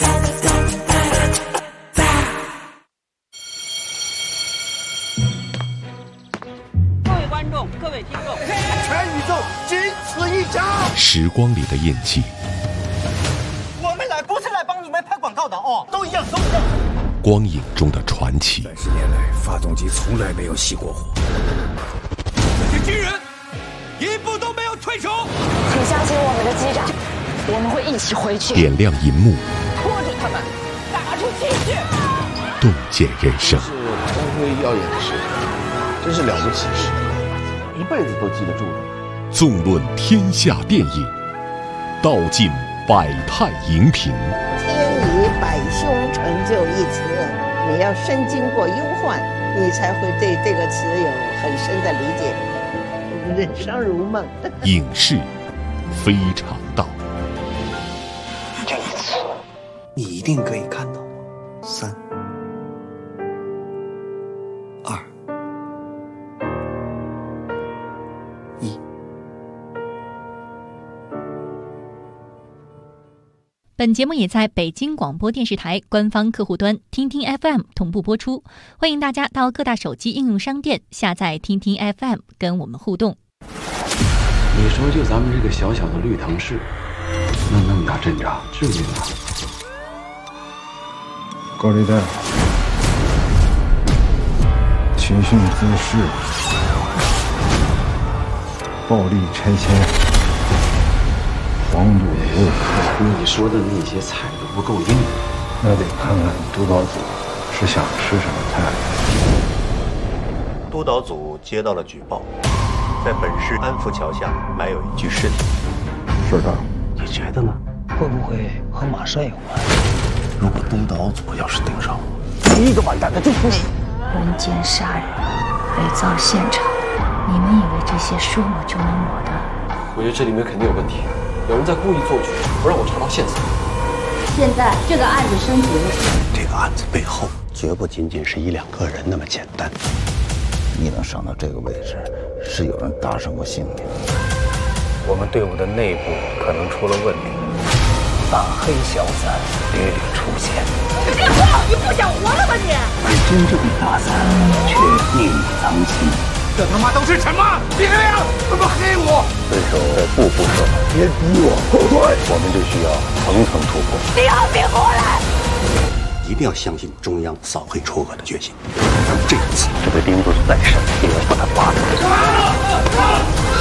[SPEAKER 2] 各位观众，各位听众，全宇宙仅此一家。
[SPEAKER 3] 时光里的印记，
[SPEAKER 2] 我们来不是来帮你们拍广告的哦，都一样，都一样。
[SPEAKER 3] 光影中的传奇。
[SPEAKER 11] 30年来，发动机从来没有熄过火。
[SPEAKER 5] 这些军人一步都没有退手。
[SPEAKER 6] 请相信我们的机长，我们会一起回去。
[SPEAKER 3] 点亮银幕，
[SPEAKER 6] 拖着他们，打出气去。
[SPEAKER 3] 洞见人生。
[SPEAKER 4] 是光辉耀眼的事，真是了不起事，一辈子都记得住的。
[SPEAKER 3] 纵论天下电影，道尽百态荧屏。
[SPEAKER 8] 天以百凶成就一词，你要深经过忧患，你才会对这个词有很深的理解。人生如梦。
[SPEAKER 3] 影视非常道。
[SPEAKER 4] 这一次，你一定可以看到我。3、2、1。
[SPEAKER 15] 本节目也在北京广播电视台官方客户端听听 FM 同步播出，欢迎大家到各大手机应用商店下载听听 FM 跟我们互动。
[SPEAKER 7] 你说就咱们这个小小的绿藤市，弄那么大阵仗，至于吗？
[SPEAKER 21] 高利贷、情绪滋事、暴力拆迁、黄赌毒，
[SPEAKER 7] 你说的那些菜都不够硬，
[SPEAKER 21] 那得看看督导组是想吃什么菜。
[SPEAKER 22] 督导组接到了举报，在本市安福桥下埋有一具尸体。
[SPEAKER 21] 是的，
[SPEAKER 4] 你觉得呢？
[SPEAKER 2] 会不会和马帅有关？
[SPEAKER 4] 如果督导组要是盯上我，
[SPEAKER 2] 第一个完蛋的就是你。
[SPEAKER 23] 人间杀人，伪造现场，你们以为这些说抹就能抹的？
[SPEAKER 7] 我觉得这里面肯定有问题，有人在故意做局，不让我查到线索。
[SPEAKER 23] 现在这个案子升级了，
[SPEAKER 4] 这个案子背后绝不仅仅是1、2个人那么简单。
[SPEAKER 21] 你能上到这个位置，是有人搭上过性命。
[SPEAKER 11] 我们队伍的内部可能出了问题，
[SPEAKER 2] 大黑小三屡屡出现。
[SPEAKER 23] 你这货，你不想活了吗你？
[SPEAKER 21] 而真正的大三却另藏心。
[SPEAKER 5] 这他妈都是什么？别呀！怎么黑我？
[SPEAKER 11] 对手在步步上，
[SPEAKER 21] 别逼我后退，
[SPEAKER 11] 我们就需要层层突破。
[SPEAKER 23] 你要别过来！
[SPEAKER 4] 一定要相信中央扫黑除恶的决心。而这一次，
[SPEAKER 11] 这个钉子再深，也要把它拔出来。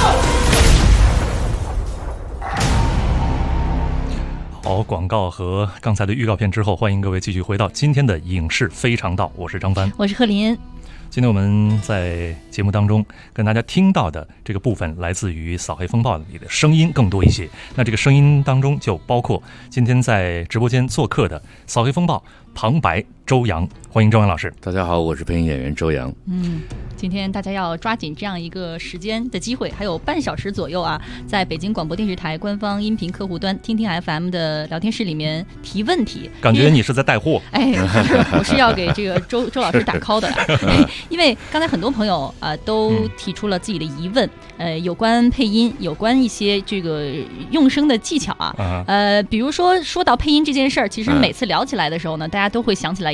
[SPEAKER 12] 好，广告和刚才的预告片之后，欢迎各位继续回到今天的影视非常道，我是张帆，
[SPEAKER 15] 我是贺林。
[SPEAKER 12] 今天我们在节目当中跟大家听到的这个部分来自于《扫黑风暴》里的声音更多一些，那这个声音当中就包括今天在直播间做客的《扫黑风暴》旁白周洋，欢迎周洋老师。
[SPEAKER 13] 大家好，我是配音演员周洋。
[SPEAKER 9] 今天大家要抓紧这样一个时间的机会，还有半小时左右啊，在北京广播电视台官方音频客户端听听 FM 的聊天室里面提问题。
[SPEAKER 12] 感觉你是在带货？
[SPEAKER 9] 哎，我是要给这个周老师打 call 的啦。因为刚才很多朋友都提出了自己的疑问，有关配音，有关一些这个用声的技巧啊。比如说到配音这件事儿，其实每次聊起来的时候呢，大家都会想起来一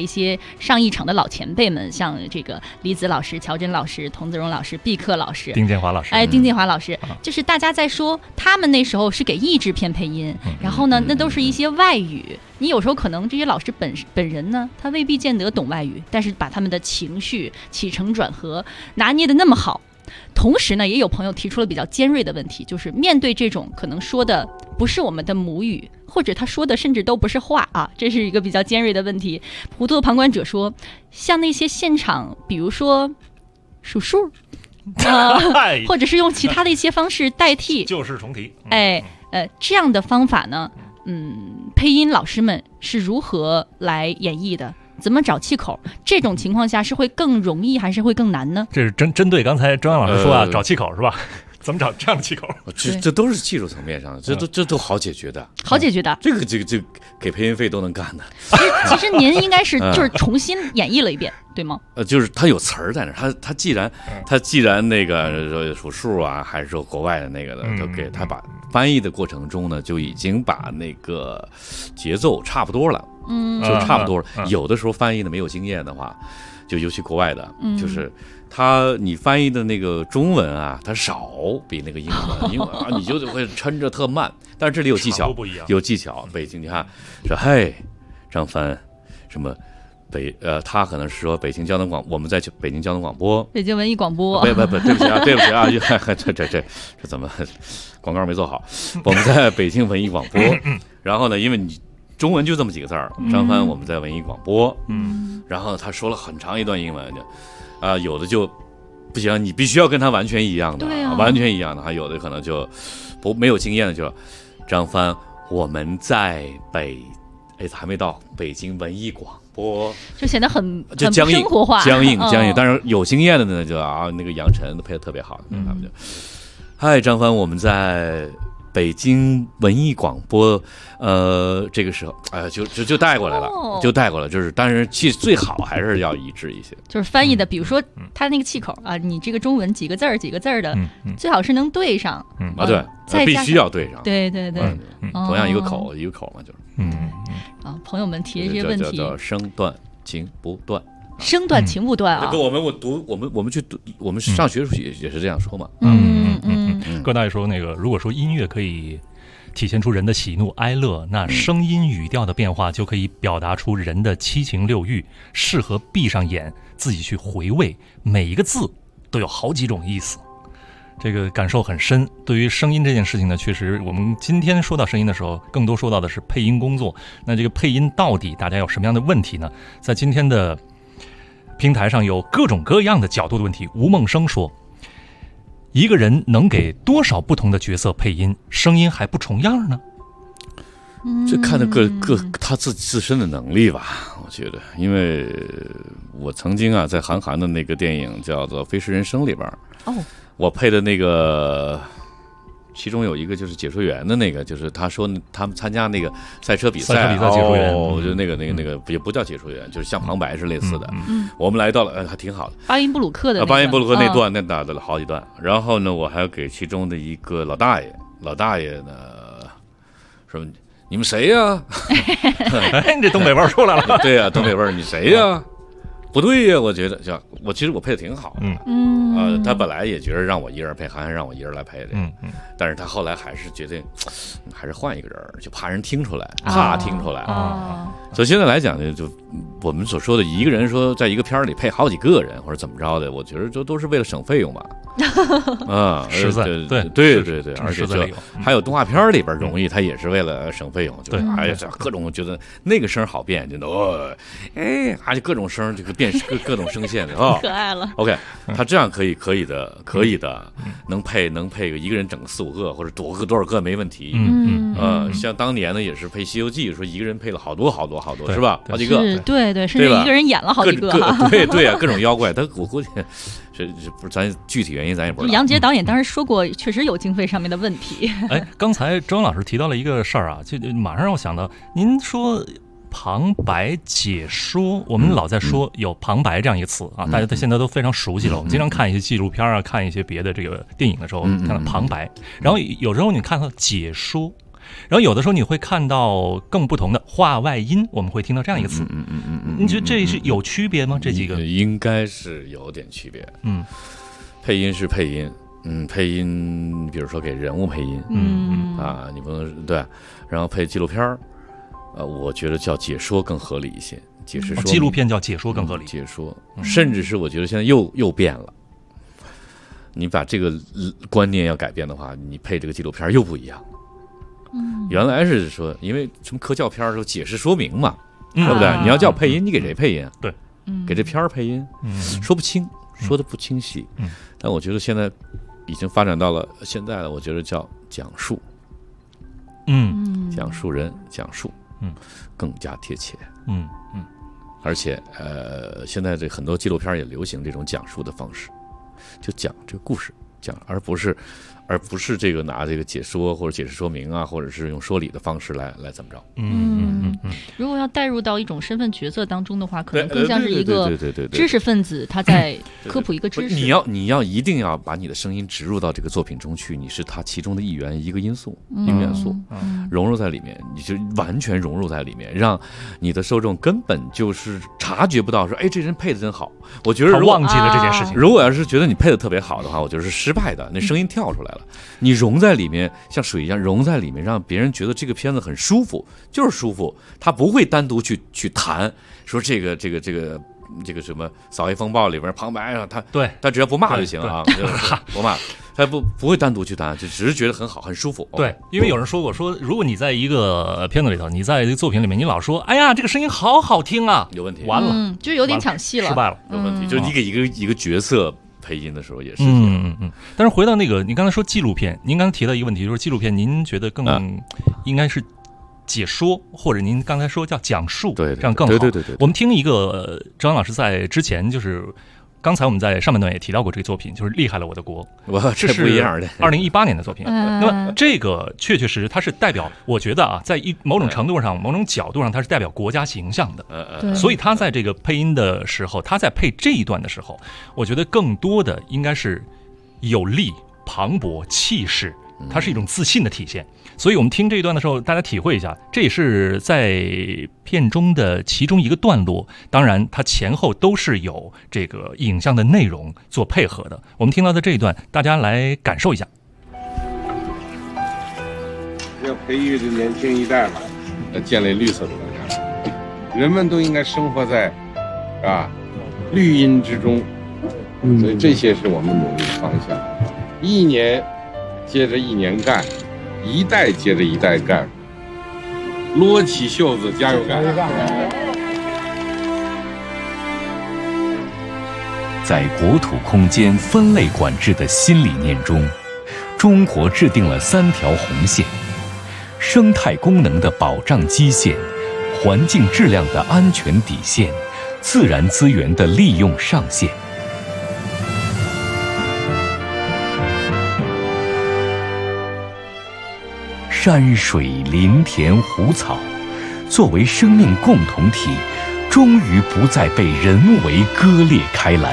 [SPEAKER 9] 些上一场的老前辈们，像这个李子老师、乔真老师、童子荣老师、毕克老师、
[SPEAKER 12] 丁建华老师，
[SPEAKER 9] 丁建华老师，就是大家在说他们那时候是给译制片配音，然后呢，那都是一些外语。你有时候可能这些老师本人呢，他未必见得懂外语，但是把他们的情绪起承转合拿捏得那么好。同时呢，也有朋友提出了比较尖锐的问题，就是面对这种可能说的不是我们的母语，或者他说的甚至都不是话啊，这是一个比较尖锐的问题。糊涂的旁观者说，像那些现场，比如说数数，或者是用其他的一些方式代替，
[SPEAKER 12] 旧事重提，
[SPEAKER 9] 这样的方法呢，配音老师们是如何来演绎的？怎么找气口？这种情况下是会更容易还是会更难呢？
[SPEAKER 12] 这是针对刚才周阳老师说啊，找气口是吧？怎么找这样的气口？
[SPEAKER 13] 这都是技术层面上的，这都好解决的，
[SPEAKER 9] 好解决的。
[SPEAKER 13] 这个给配音费都能干的。
[SPEAKER 9] 其实您应该是就是重新演绎了一遍，对吗？
[SPEAKER 13] 就是他有词儿在那儿，他既然那个数数啊，还是说国外的那个的，都给他把翻译的过程中呢，就已经把那个节奏差不多了。就差不多了。有的时候翻译的没有经验的话，就尤其国外的，就是你翻译的那个中文啊，它少比那个英文啊，你就会抻着特慢。但是这里有技巧，有技巧。北京，你看说，嘿，张帆，什么他可能是说北京交通广，我们在北京交通广播，
[SPEAKER 9] 北京文艺广播。
[SPEAKER 13] 不，对不起啊，这怎么广告没做好？我们在北京文艺广播。然后呢，因为你中文就这么几个字儿，张帆我们在文艺广播，然后他说了很长一段英文，有的就不行，你必须要跟他完全一样的，完全一样的，还有的可能就没有经验的，就张帆我们在还没到北京文艺广播，
[SPEAKER 9] 就显得很
[SPEAKER 13] 僵硬
[SPEAKER 9] 生活化，
[SPEAKER 13] 僵硬。但是有经验的呢，就那个杨晨配的特别好，他们就，嗨，张帆我们在北京文艺广播，这个时候，就带过来了，就是当然最好还是要一致一些，
[SPEAKER 9] 就是翻译的，比如说他那个气口啊，你这个中文几个字的，最好是能对上，
[SPEAKER 13] 对，必须要对上，
[SPEAKER 9] 对，
[SPEAKER 13] 同样一个口嘛，就是，
[SPEAKER 9] 朋友们提这些问题，
[SPEAKER 13] 叫声断情不断。
[SPEAKER 9] 声断情不断啊！
[SPEAKER 13] 我们去读，我们上学也是这样说嘛。
[SPEAKER 12] 葛大爷说，那个如果说音乐可以体现出人的喜怒哀乐，那声音语调的变化就可以表达出人的七情六欲，适合闭上眼自己去回味，每一个字都有好几种意思。这个感受很深。对于声音这件事情呢，确实我们今天说到声音的时候，更多说到的是配音工作。那这个配音到底大家有什么样的问题呢？在今天的平台上有各种各样的角度的问题。吴梦生说，一个人能给多少不同的角色配音，声音还不重样呢？
[SPEAKER 13] 这看的他自身的能力吧，我觉得。因为我曾经在韩寒的那个电影叫做《飞驰人生》里边，我配的那个，其中有一个就是解说员的那个，就是他说他们参加那个赛车比赛
[SPEAKER 12] 解说员，
[SPEAKER 13] 就那个也不叫解说员，就是像旁白是类似的。我们来到了，还挺好的。
[SPEAKER 9] 巴音布鲁克的
[SPEAKER 13] 巴音布鲁克那段，那打了好几段。然后呢，我还要给其中的一个老大爷呢说，你们谁呀？
[SPEAKER 12] 你这东北味出来了。
[SPEAKER 13] 对呀，东北味，你谁呀？不对呀，我觉得其实我配的挺好的，他本来也觉得让我一人配，韩寒让我一人来配的，但是他后来还是决定还是换一个人，就怕人听出来，所以现在来讲呢，就我们所说的一个人说在一个片里配好几个人或者怎么着的，我觉得这都是为了省费用吧。
[SPEAKER 12] 实在
[SPEAKER 13] 对，而且这还有动画片里边容易，它也是为了省费用，就各种觉得那个声好变，真的还有各种声这个变各种声线的
[SPEAKER 9] 可爱了。
[SPEAKER 13] OK， 他这样可以的，能配个一个人整个4-5个或者多少个没问题。像当年呢也是配《西游记》，说一个人配了好多是吧？好几个，
[SPEAKER 9] 对，甚至一个人演了好几个。
[SPEAKER 13] 对呀，各种妖怪，我估计这不是咱具体原因咱也不知道。
[SPEAKER 9] 杨洁导演当时说过，确实有经费上面的问题。
[SPEAKER 12] 刚才周老师提到了一个事儿就马上让我想到，您说旁白解说，我们老在说有旁白这样一个词大家现在都非常熟悉了。我们经常看一些纪录片看一些别的这个电影的时候，看到旁白，然后有时候你看到解说， 然后有的时候你会看到更不同的话外音，我们会听到这样一个词。你觉得这是有区别吗？这几个
[SPEAKER 13] 应该是有点区别。配音是配音，配音，比如说给人物配音，你不能对，然后配纪录片我觉得叫解说更合理一些。解释说
[SPEAKER 12] 纪录片叫解说更合理，
[SPEAKER 13] 解说，甚至是我觉得现在又变了。你把这个观念要改变的话，你配这个纪录片又不一样。原来是说，因为什么科教片说解释说明嘛，对不对？你要叫配音，你给谁配音？
[SPEAKER 12] 对，
[SPEAKER 13] 给这片配音，说不清，说的不清晰。但我觉得现在已经发展到了现在了，我觉得叫讲述，讲述人讲述，更加贴切。而且现在这很多纪录片也流行这种讲述的方式，就讲这个故事，讲而不是这个拿这个解说或者解释说明啊，或者是用说理的方式来怎么着。
[SPEAKER 9] 如果要带入到一种身份角色当中的话，可能更像是一个知识分子，他在科普一个知识。
[SPEAKER 13] 你要一定要把你的声音植入到这个作品中去，你是它其中的一员，一个因素，一个元素，融入在里面，你就完全融入在里面，让你的受众根本就是察觉不到说，哎，这人配的真好。我觉得
[SPEAKER 12] 他忘记了这件事情。
[SPEAKER 13] 如果要是觉得你配的特别好的话，我觉得是失败的，那声音跳出来了。你融在里面，像水一样融在里面，让别人觉得这个片子很舒服，就是舒服。他不会单独去谈说这个什么《扫黑风暴》里边旁白啊，他只要不骂就行啊，不骂，他不会单独去谈，就只是觉得很好，很舒服。
[SPEAKER 12] 对，因为有人说过，说如果你在一个片子里头，你在一个作品里面，你老说，哎呀，这个声音好好听啊，
[SPEAKER 13] 有问题，
[SPEAKER 12] 完了，
[SPEAKER 9] 就有点抢戏了，
[SPEAKER 12] 失败了，
[SPEAKER 13] 有问题。就是你给一个角色配音的时候也是。
[SPEAKER 12] 但是回到那个，你刚才说纪录片，您刚才提到一个问题，就是纪录片，您觉得更应该是解说，或者您刚才说叫讲述，
[SPEAKER 13] 对，
[SPEAKER 12] 这样更好。
[SPEAKER 13] 对。
[SPEAKER 12] 我们听一个张老师在之前，就是刚才我们在上半段也提到过这个作品，就是《厉害了我的国》，
[SPEAKER 13] 这是不一样的
[SPEAKER 12] ，2018年的作品。那么这个确实它是代表，我觉得啊，在某种程度上、某种角度上，它是代表国家形象的。所以他在这个配音的时候，他在配这一段的时候，我觉得更多的应该是有力、磅礴、气势，它是一种自信的体现。所以我们听这一段的时候，大家体会一下，这也是在片中的其中一个段落。当然，它前后都是有这个影像的内容做配合的。我们听到的这一段，大家来感受一下。
[SPEAKER 1] 要培育的年轻一代嘛，要建立绿色的国家，人们都应该生活在绿荫之中。所以这些是我们努力的方向。一年接着一年干，一代接着一代干，撸起袖子加油干。
[SPEAKER 3] 在国土空间分类管制的新理念中，中国制定了3条红线：生态功能的保障基线、环境质量的安全底线、自然资源的利用上限。山水林田湖草，作为生命共同体，终于不再被人为割裂开来。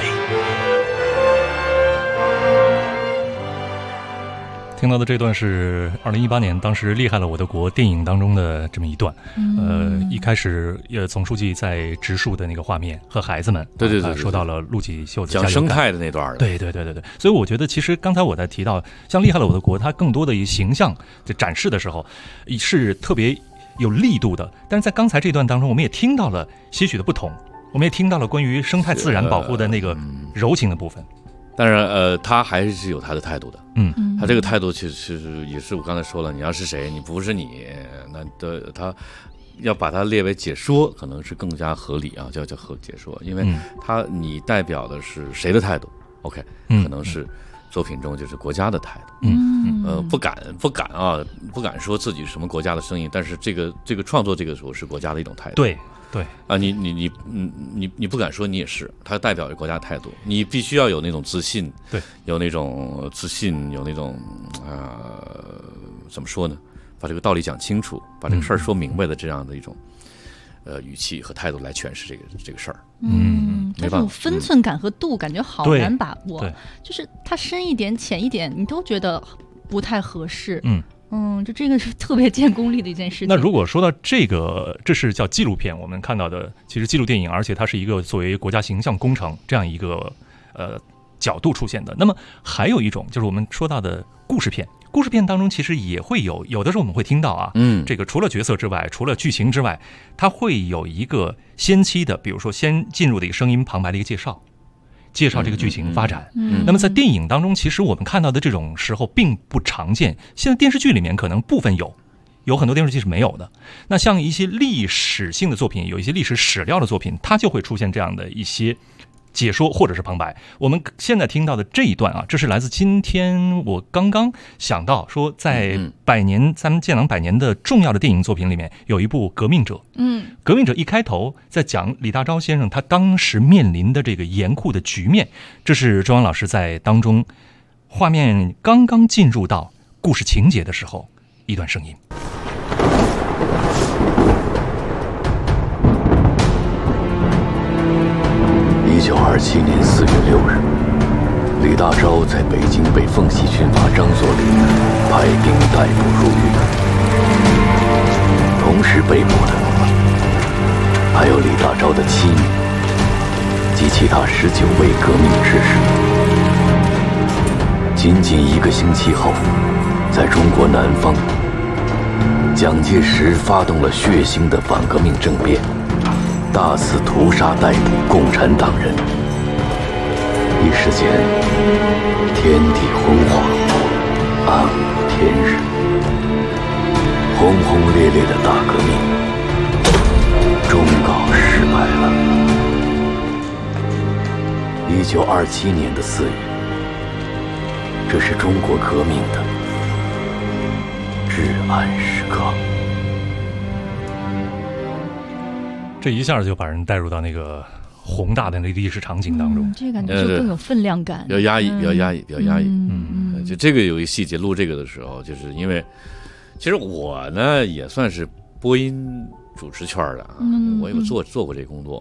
[SPEAKER 12] 听到的这段是2018年当时《厉害了我的国》电影当中的这么一段。一开始总书记在植树的那个画面和孩子们，
[SPEAKER 13] 对，
[SPEAKER 12] 说到了撸起袖子
[SPEAKER 13] 讲生态的那段。
[SPEAKER 12] 对。所以我觉得，其实刚才我在提到像《厉害了我的国》，它更多的一形象在展示的时候是特别有力度的。但是在刚才这段当中，我们也听到了些许的不同，我们也听到了关于生态自然保护的那个柔情的部分。
[SPEAKER 13] 当然，他还是有他的态度的。他这个态度其实也是我刚才说了，你要是谁，你不是你，那他要把它列为解说，可能是更加合理啊，叫解说，因为你代表的是谁的态度 ？OK， 可能是作品中就是国家的态度。不敢说自己什么国家的声音，但是这个创作这个时候是国家的一种态度。
[SPEAKER 12] 对
[SPEAKER 13] 啊，你不敢说你也是，它代表着国家态度，你必须要有那种自信，
[SPEAKER 12] 对，
[SPEAKER 13] 有那种自信，有那种怎么说呢？把这个道理讲清楚，把这个事儿说明白的这样的一种语气和态度来诠释这个事儿。
[SPEAKER 9] 这种分寸感和度感觉好难把握，就是它深一点浅一点，你都觉得不太合适。 这个是特别见功力的一件事情。
[SPEAKER 12] 那如果说到这个，这是叫纪录片，我们看到的其实纪录电影，而且它是一个作为国家形象工程这样一个角度出现的。那么还有一种就是我们说到的故事片。故事片当中其实也会有的时候我们会听到啊，这个除了角色之外，除了剧情之外，它会有一个先期的，比如说先进入的一个声音旁白的一个介绍这个剧情发展。那么在电影当中，其实我们看到的这种时候并不常见。现在电视剧里面可能部分有很多电视剧是没有的。那像一些历史性的作品，有一些历史史料的作品，它就会出现这样的一些解说或者是旁白。我们现在听到的这一段啊，这是来自今天我刚刚想到说，在咱们建党100年的重要的电影作品里面，有一部《革命者》。革命者一开头在讲李大钊先生他当时面临的这个严酷的局面，这是周洋老师在当中画面刚刚进入到故事情节的时候一段声音。
[SPEAKER 3] 1927年4月6日，李大钊在北京被奉系军阀张作霖派兵逮捕入狱。同时被捕的还有李大钊的妻女及其他19位革命志士。仅仅1个星期后，在中国南方，蒋介石发动了血腥的反革命政变，大肆屠杀逮捕共产党人，一时间天地昏黄，暗无天日。轰轰烈烈的大革命终告失败了。1927年的4月，这是中国革命的至暗时刻。
[SPEAKER 12] 这一下就把人带入到那个宏大的那历史场景当中，
[SPEAKER 9] 这感觉就更有分量感，
[SPEAKER 13] 比较压抑。就这个有一个细节，录这个的时候，就是因为其实我呢也算是播音主持圈的啊，我有做过这个工作。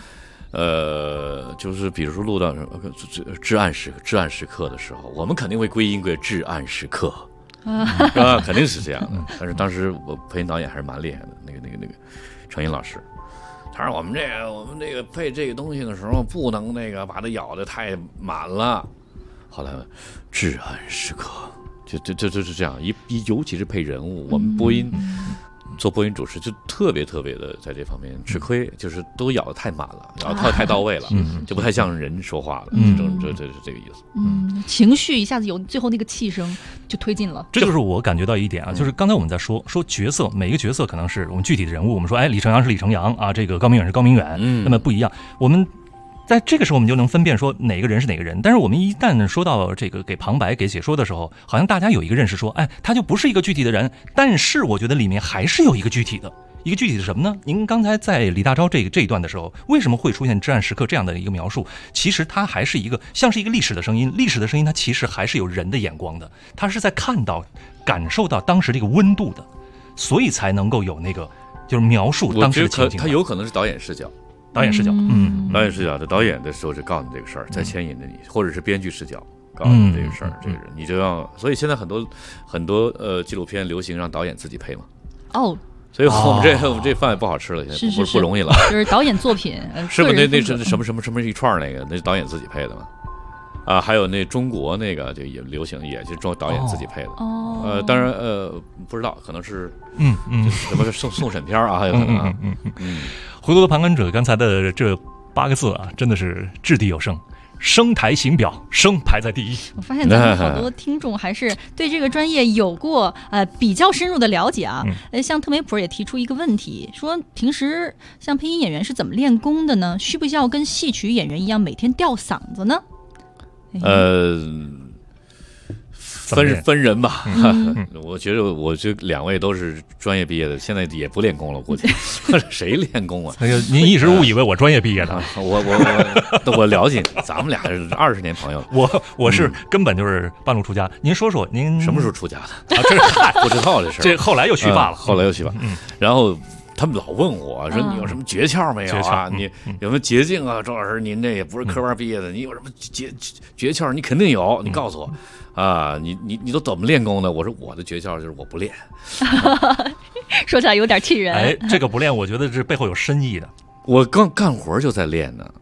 [SPEAKER 13] 就是比如说录到至暗时刻的时候，我们肯定会归因为至暗时刻是吧？肯定是这样的。但是当时我配音导演还是蛮厉害的，那个程英老师。他说我们这个配这个东西的时候，不能把它咬得太满了。后来至暗时刻，就是这样。尤其是配人物，我们播音做播音主持就特别的在这方面吃亏，就是都咬得太满了，咬得太到位了，就不太像人说话了。这是这个意思。
[SPEAKER 9] 情绪一下子有最后那个气声就推进了。
[SPEAKER 12] 这就是我感觉到一点啊，就是刚才我们在说角色，每个角色可能是我们具体的人物。我们说，李成阳是李成阳啊，这个高明远是高明远，那么不一样。我们在这个时候我们就能分辨说哪个人是哪个人。但是我们一旦说到这个给旁白给解说的时候，好像大家有一个认识说，他就不是一个具体的人。但是我觉得里面还是有一个具体的什么呢？您刚才在李大钊这一段的时候，为什么会出现至暗时刻这样的一个描述？其实它还是像是一个历史的声音，历史的声音它其实还是有人的眼光的，它是在感受到当时这个温度的，所以才能够有那个就是描述当时的情景。
[SPEAKER 13] 它有可能是导演视角，
[SPEAKER 12] 导演视角，
[SPEAKER 13] 这导演的时候就告诉你这个事儿，再牵引着你，或者是编剧视角告诉你这个事儿，这个人你就要。所以现在很多纪录片流行让导演自己配嘛。所以我们这饭也不好吃了，现在不容易了。
[SPEAKER 9] 就是导演作品，
[SPEAKER 13] 是不是那是什么一串那是导演自己配的嘛？还有那中国那个就也流行，也是导演自己配的。当然不知道，可能是什么送审片啊，还有可能
[SPEAKER 12] 回头的旁观者刚才的这8个字啊，真的是掷地有声。声台形表，声排在第一。
[SPEAKER 9] 我发现咱们好多听众还是对这个专业有过比较深入的了解啊。像特梅普也提出一个问题，说平时像配音演员是怎么练功的呢？需不需要跟戏曲演员一样每天吊嗓子呢？
[SPEAKER 13] 分人吧。我觉得2位都是专业毕业的，现在也不练功了，估计谁练功啊？
[SPEAKER 12] 您一直误以为我专业毕业的。
[SPEAKER 13] 我了解，咱们俩是20年朋友。
[SPEAKER 12] 我是根本就是半路出家。您说说您
[SPEAKER 13] 什么时候出家的？这是不知道这事儿。
[SPEAKER 12] 这后来又续发了，
[SPEAKER 13] 然后他们老问我说：“你有什么诀窍没有啊？你有没有捷径啊？周老师，您这也不是科班毕业的，你有什么诀窍？你肯定有，你告诉我啊！你都怎么练功的？”我说我的诀窍就是我不练。
[SPEAKER 9] 说起来有点气人。
[SPEAKER 12] 哎，这个不练，我觉得这背后有深意的。
[SPEAKER 13] 我刚干活就在练呢。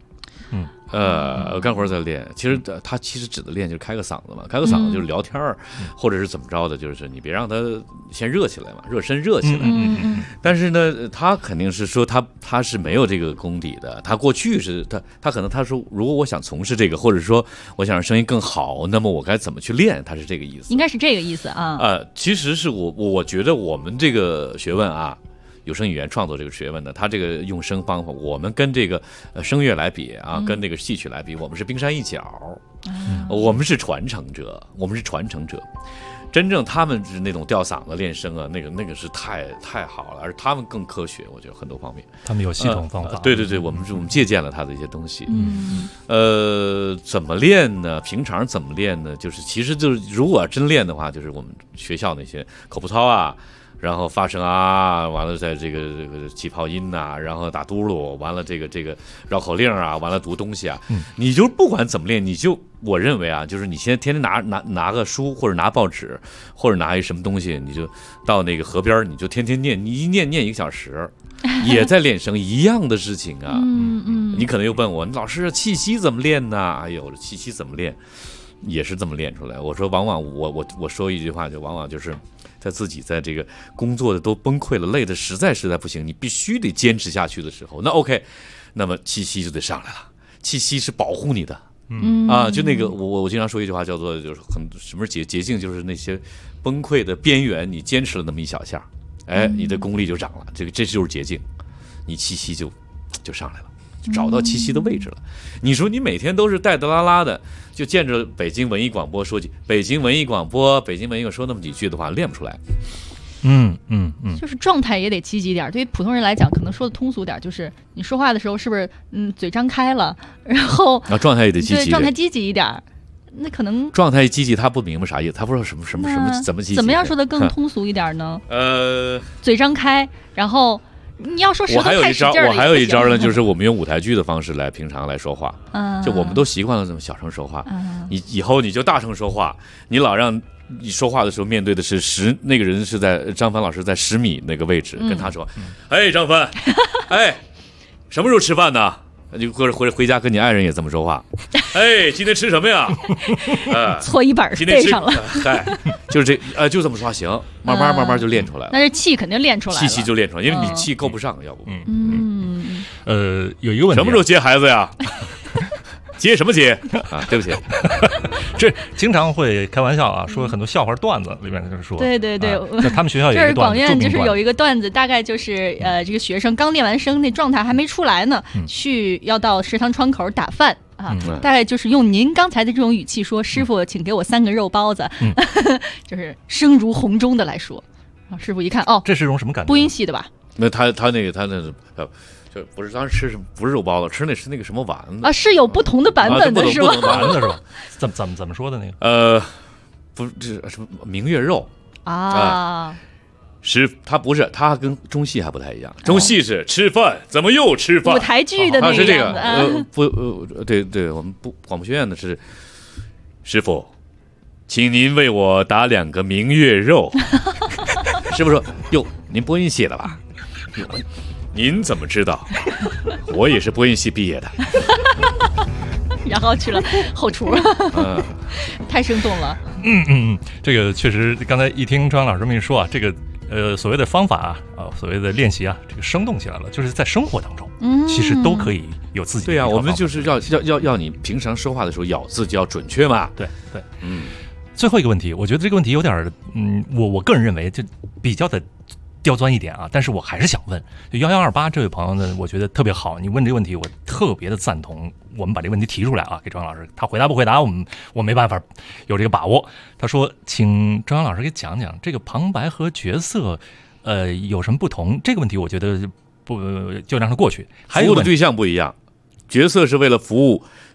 [SPEAKER 13] 干活在练，其实他指的练就是开个嗓子嘛，开个嗓子就是聊天或者是怎么着的，就是你别让他先热起来嘛，热身热起来。但是呢，他肯定是说他是没有这个功底的，他过去是他可能他说，如果我想从事这个，或者说我想让声音更好，那么我该怎么去练？他是这个意思，
[SPEAKER 9] 应该是这个意思啊。
[SPEAKER 13] 其实是我觉得我们这个学问啊。有声语言创作这个学问呢，它这个用声方法，我们跟这个声乐来比啊，跟这个戏曲来比，我们是冰山一角，我们是传承者，真正他们是那种吊嗓子练声啊，那个是太好了，而他们更科学，我觉得很多方面，
[SPEAKER 12] 他们有系统方法。
[SPEAKER 13] 对，我们借鉴了他的一些东西。怎么练呢？平常怎么练呢？其实如果真练的话，就是我们学校那些口部操啊。然后发声啊，完了在这个起泡音呐，然后打嘟噜，完了这个绕口令啊，完了读东西啊，你就不管怎么练，我认为啊，就是你先天天拿个书或者拿报纸或者拿一什么东西，你就到那个河边，你就天天念，你一念1个小时，也在练声，一样的事情啊。你可能又问我，老师气息怎么练呢？哎呦，气息怎么练？也是这么练出来。我说，往往我说一句话，就往往就是在自己在这个工作的都崩溃了，累的实在不行，你必须得坚持下去的时候，那 OK， 那么气息就得上来了。气息是保护你的，就那个我经常说一句话，叫做就是什么捷径，就是那些崩溃的边缘，你坚持了那么一小下，哎，你的功力就涨了。这就是捷径，你气息就上来了。找到气息的位置了。你说你每天都是带带拉拉的，就见着北京文艺广播说北京文艺广播说那么几句的话，练不出来。
[SPEAKER 9] 就是状态也得积极点。对于普通人来讲，可能说的通俗点，就是你说话的时候是不是嘴张开了，然后
[SPEAKER 13] 状态也得积极，
[SPEAKER 9] 对，状态积极一点。那可能
[SPEAKER 13] 状态积极，他不明白啥意思，他不知道什么怎么积极，
[SPEAKER 9] 怎么样说的更通俗一点呢？嘴张开，然后。你要说舌头太使劲了，
[SPEAKER 13] 我还有一招呢，就是我们用舞台剧的方式来平常来说话。就我们都习惯了这么小声说话，你以后你就大声说话，你老让你说话的时候面对的是那个人是在张帆老师在10米那个位置，跟他说：“哎，张帆，哎，什么时候吃饭呢？”你或者回家跟你爱人也这么说话，哎，今天吃什么呀？
[SPEAKER 9] 搓衣板背上了，
[SPEAKER 13] 嗨，就是就这么说话行，慢慢就练出来了。
[SPEAKER 9] 那这气肯定练出来了，
[SPEAKER 13] 气就练出来，因为你气够不上，要不。
[SPEAKER 12] 有一个问题，
[SPEAKER 13] 什么时候接孩子呀？接什么接啊？对不起，
[SPEAKER 12] 这经常会开玩笑啊，说很多笑话段子里面就是说，
[SPEAKER 9] 对，
[SPEAKER 12] 在他们学校有一个段子，
[SPEAKER 9] 这是广院就是有一个段子，大概就是这个学生刚练完声，那状态还没出来呢，要到食堂窗口打饭啊，大概就是用您刚才的这种语气说：“师傅，请给我3个肉包子。”就是声如洪钟的来说，师傅一看，哦，
[SPEAKER 12] 这是一种什么感觉？
[SPEAKER 9] 播音系的吧？
[SPEAKER 13] 那他那就不是当时吃不是肉包子，吃那是那个什么丸子
[SPEAKER 9] 啊？是有不同的版本的是吧？
[SPEAKER 12] 不同丸子是吧？怎么说的那个？
[SPEAKER 13] 不是，这是什么明月肉
[SPEAKER 9] 啊？
[SPEAKER 13] 他不是，他跟中戏还不太一样。中戏是吃饭，怎么又吃饭？
[SPEAKER 9] 舞台剧的那个
[SPEAKER 13] 是这个对，我们广播学院的是师傅，请您为我打2个明月肉。师傅说：“哟，您播音系的吧？您怎么知道？我也是播音系毕业的。”
[SPEAKER 9] 然后去了后厨，太生动了。
[SPEAKER 12] 这个确实，刚才一听张老师这么一说啊，这个所谓的方法啊，所谓的练习啊，这个生动起来了，就是在生活当中，其实都可以有自己的。
[SPEAKER 13] 对啊，我们就是要你平常说话的时候咬字就要准确嘛。
[SPEAKER 12] 对，最后一个问题，我觉得这个问题有点我个人认为就比较的刁钻一点啊，但是我还是想问，就1128这位朋友呢，我觉得特别好，你问这个问题我特别的赞同，我们把这个问题提出来啊，给张老师，他回答不回答我没办法有这个把握。他说请张老师给讲讲这个旁白和角色有什么不同，这个问题我觉得不就让他过去，
[SPEAKER 13] 服务的对象不一样，角色是为了服务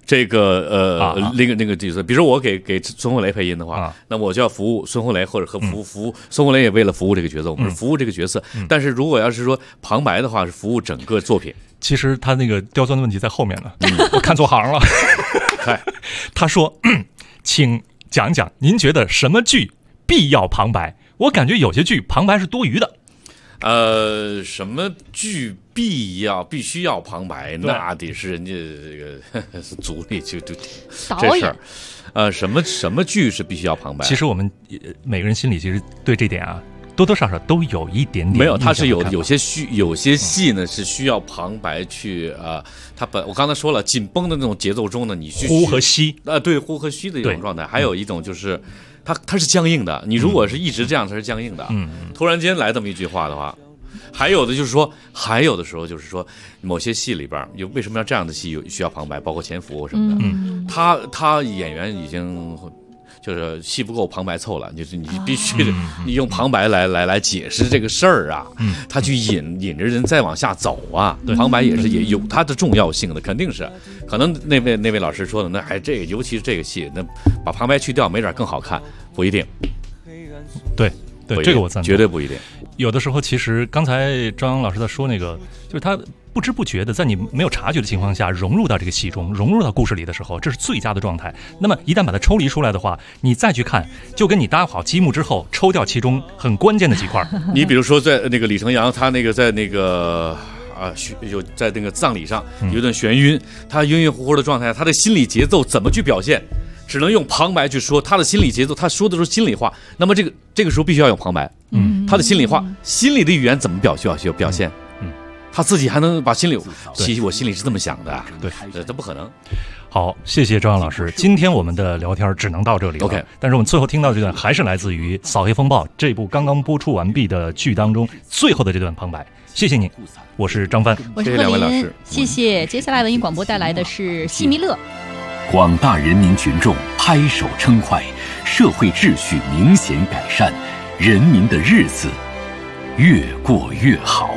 [SPEAKER 13] 这个那个角色，比如说我给孙红雷配音的话，那我就要服务孙红雷，或者和服务孙红雷也为了服务这个角色，我们是服务这个角色。但是如果要是说旁白的话，是服务整个作品。
[SPEAKER 12] 其实他那个刁钻的问题在后面呢，我看错行了。他说，请讲讲您觉得什么剧必要旁白？我感觉有些剧旁白是多余的。
[SPEAKER 13] 什么剧必须要旁白？那得是人家这个组里就这事儿。什么剧是必须要旁白？
[SPEAKER 12] 其实我们每个人心里其实对这点啊，多多少少都有一点点。
[SPEAKER 13] 没有，它是有些戏呢是需要旁白去我刚才说了，紧绷的那种节奏中呢，你去
[SPEAKER 12] 呼和吸
[SPEAKER 13] 对，呼和吸的一种状态。还有一种就是它是僵硬的，你如果是一直这样，它是僵硬的。突然间来这么一句话的话，还有的时候就是说，某些戏里边为什么要这样的戏需要旁白，包括潜伏什么的。他演员已经就是戏不够，旁白凑了，就是你必须的，你用旁白来解释这个事儿啊，他去引着人再往下走啊。旁白也有它的重要性的，肯定是。可能那位老师说的，这个尤其是这个戏，那把旁白去掉，没准更好看，不一定。
[SPEAKER 12] 对，这个我赞同，
[SPEAKER 13] 绝对不一定。
[SPEAKER 12] 有的时候，其实刚才张扬老师在说那个，就是他不知不觉的在你没有察觉的情况下融入到这个戏中，融入到故事里的时候，这是最佳的状态。那么一旦把它抽离出来的话，你再去看，就跟你搭好积木之后抽掉其中很关键的几块。
[SPEAKER 13] 你比如说在那个李成阳，他那个在那个有在那个葬礼上有点眩晕，他晕晕乎乎的状态，他的心理节奏怎么去表现？只能用旁白去说他的心理节奏，他说的是心里话。那么这个时候必须要有旁白，他的心里话，心里的语言怎么表现？他自己还能把心里，其实我心里是这么想的，
[SPEAKER 12] 对，
[SPEAKER 13] 这不可能。
[SPEAKER 12] 好，谢谢张扬老师，今天我们的聊天只能到这里了。
[SPEAKER 13] OK，
[SPEAKER 12] 但是我们最后听到这段还是来自于《扫黑风暴》这部刚刚播出完毕的剧当中最后的这段旁白。谢谢您，我是张帆，
[SPEAKER 9] 我是贺林，谢谢。接下来文艺广播带来的是《戏迷乐》。
[SPEAKER 3] 广大人民群众拍手称快，社会秩序明显改善，人民的日子越过越好。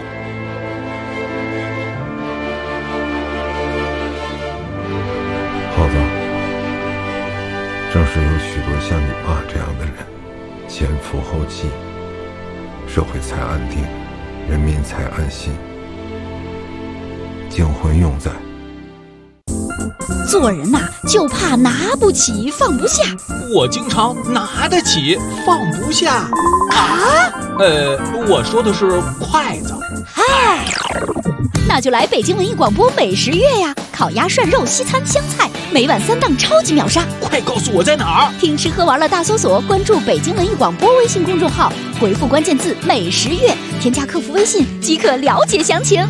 [SPEAKER 10] 好的，正是有许多像你爸这样的人，前赴后继，社会才安定，人民才安心。精魂用在
[SPEAKER 18] 做人呐，就怕拿不起放不下。
[SPEAKER 5] 我经常拿得起放不下
[SPEAKER 18] 啊。
[SPEAKER 5] 我说的是筷子。
[SPEAKER 18] 嗨，那就来北京文艺广播美食月呀！烤鸭、涮肉、西餐、湘菜，每晚3档超级秒杀。
[SPEAKER 5] 快告诉我在哪儿！
[SPEAKER 18] 听吃喝玩乐大搜索，关注北京文艺广播微信公众号，回复关键字“美食月”，添加客服微信即可了解详情。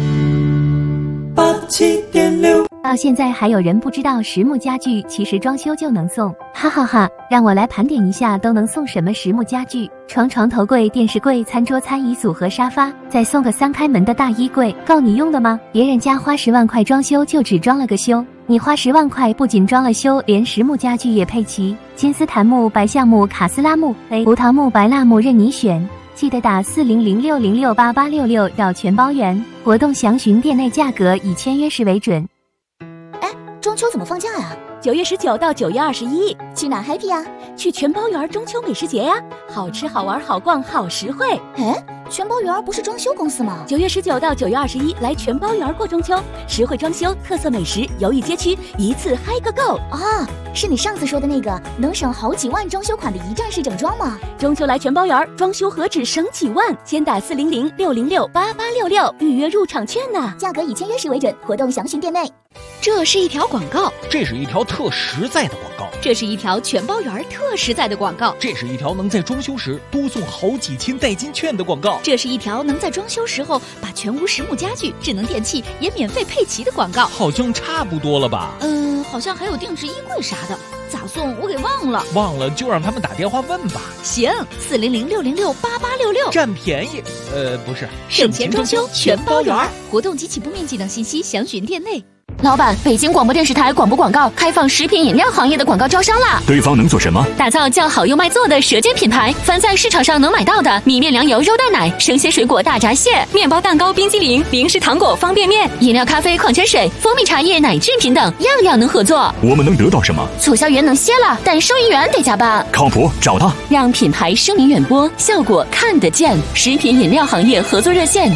[SPEAKER 20] 87.6到现在还有人不知道实木家具其实装修就能送，哈哈哈！让我来盘点一下都能送什么实木家具：床、头柜、电视柜、餐桌、餐椅组合、沙发，再送个3开门的大衣柜，够你用的吗？别人家花10万块装修就只装了个修，你花10万块不仅装了修，连实木家具也配齐，金丝檀木、白橡木、卡斯拉木、葡萄木、白蜡木任你选。记得打4006068866绕全包圆，活动详询店内价格，以签约时为准。
[SPEAKER 17] 中秋怎么放假呀
[SPEAKER 18] ？9月19到9月21，
[SPEAKER 17] 去哪 happy 啊？
[SPEAKER 18] 去全包园中秋美食节呀！好吃好玩好逛好实惠。
[SPEAKER 17] 全包园不是装修公司吗
[SPEAKER 18] ？9月19到9月21来全包园过中秋，实惠装修，特色美食，犹豫街区，一次嗨个够
[SPEAKER 17] 啊！是你上次说的那个能省好几万装修款的一站式整装吗？
[SPEAKER 18] 中秋来全包园，装修何止省几万？先打4006068866预约入场券呢，
[SPEAKER 17] 价格以签约时为准，活动详询店内。
[SPEAKER 18] 这是一条广告，
[SPEAKER 5] 这是一条特实在的广告，
[SPEAKER 18] 这是一条全包园特实在的广告，
[SPEAKER 5] 这是一条能在装修时多送好几千代金券的广告，
[SPEAKER 18] 这是一条能在装修时候把全屋实木家具、智能电器也免费配齐的广告。
[SPEAKER 5] 好像差不多了吧？
[SPEAKER 18] 好像还有定制衣柜啥的，咋送我给忘了。
[SPEAKER 5] 忘了就让他们打电话问吧。
[SPEAKER 18] 行，4006068866，
[SPEAKER 5] 占便宜。不是，
[SPEAKER 18] 省钱装修全包园，活动及起步面积等信息详询店内。 老板，北京广播电视台广播广告开放食品饮料行业的广告招商啦！
[SPEAKER 3] 对方能做什么？
[SPEAKER 18] 打造叫好又卖座的舌尖品牌，凡在市场上能买到的米面粮油肉蛋奶、生鲜水果大闸蟹、面包蛋糕、冰激凌、零食糖果、方便面、饮料、咖啡、矿泉水、蜂蜜茶叶、奶制品等，样样能合作。
[SPEAKER 3] 我们能得到什么？
[SPEAKER 18] 促销员能歇了，但收银员得加班。
[SPEAKER 3] 靠谱，找他，
[SPEAKER 18] 让品牌声名远播，效果看得见。食品饮料行业合作热线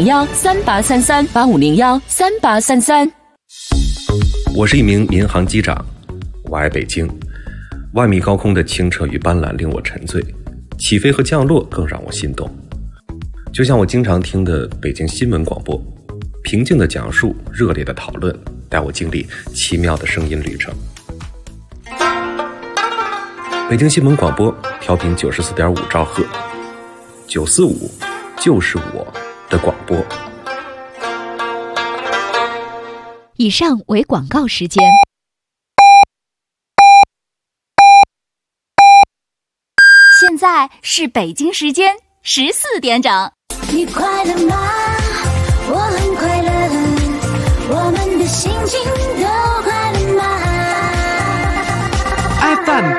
[SPEAKER 18] 8501383385013833。
[SPEAKER 14] 我是一名民航机长，我爱北京。万米高空的清澈与斑斓令我沉醉，起飞和降落更让我心动。就像我经常听的北京新闻广播，平静的讲述，热烈的讨论，带我经历奇妙的声音旅程。北京新闻广播调频94.5兆赫，945就是我的广播。
[SPEAKER 15] 以上为广告时间。
[SPEAKER 18] 现在是北京时间14点整。
[SPEAKER 20] 你快乐吗？我很快乐，我们的心情都快乐吗
[SPEAKER 16] ？FM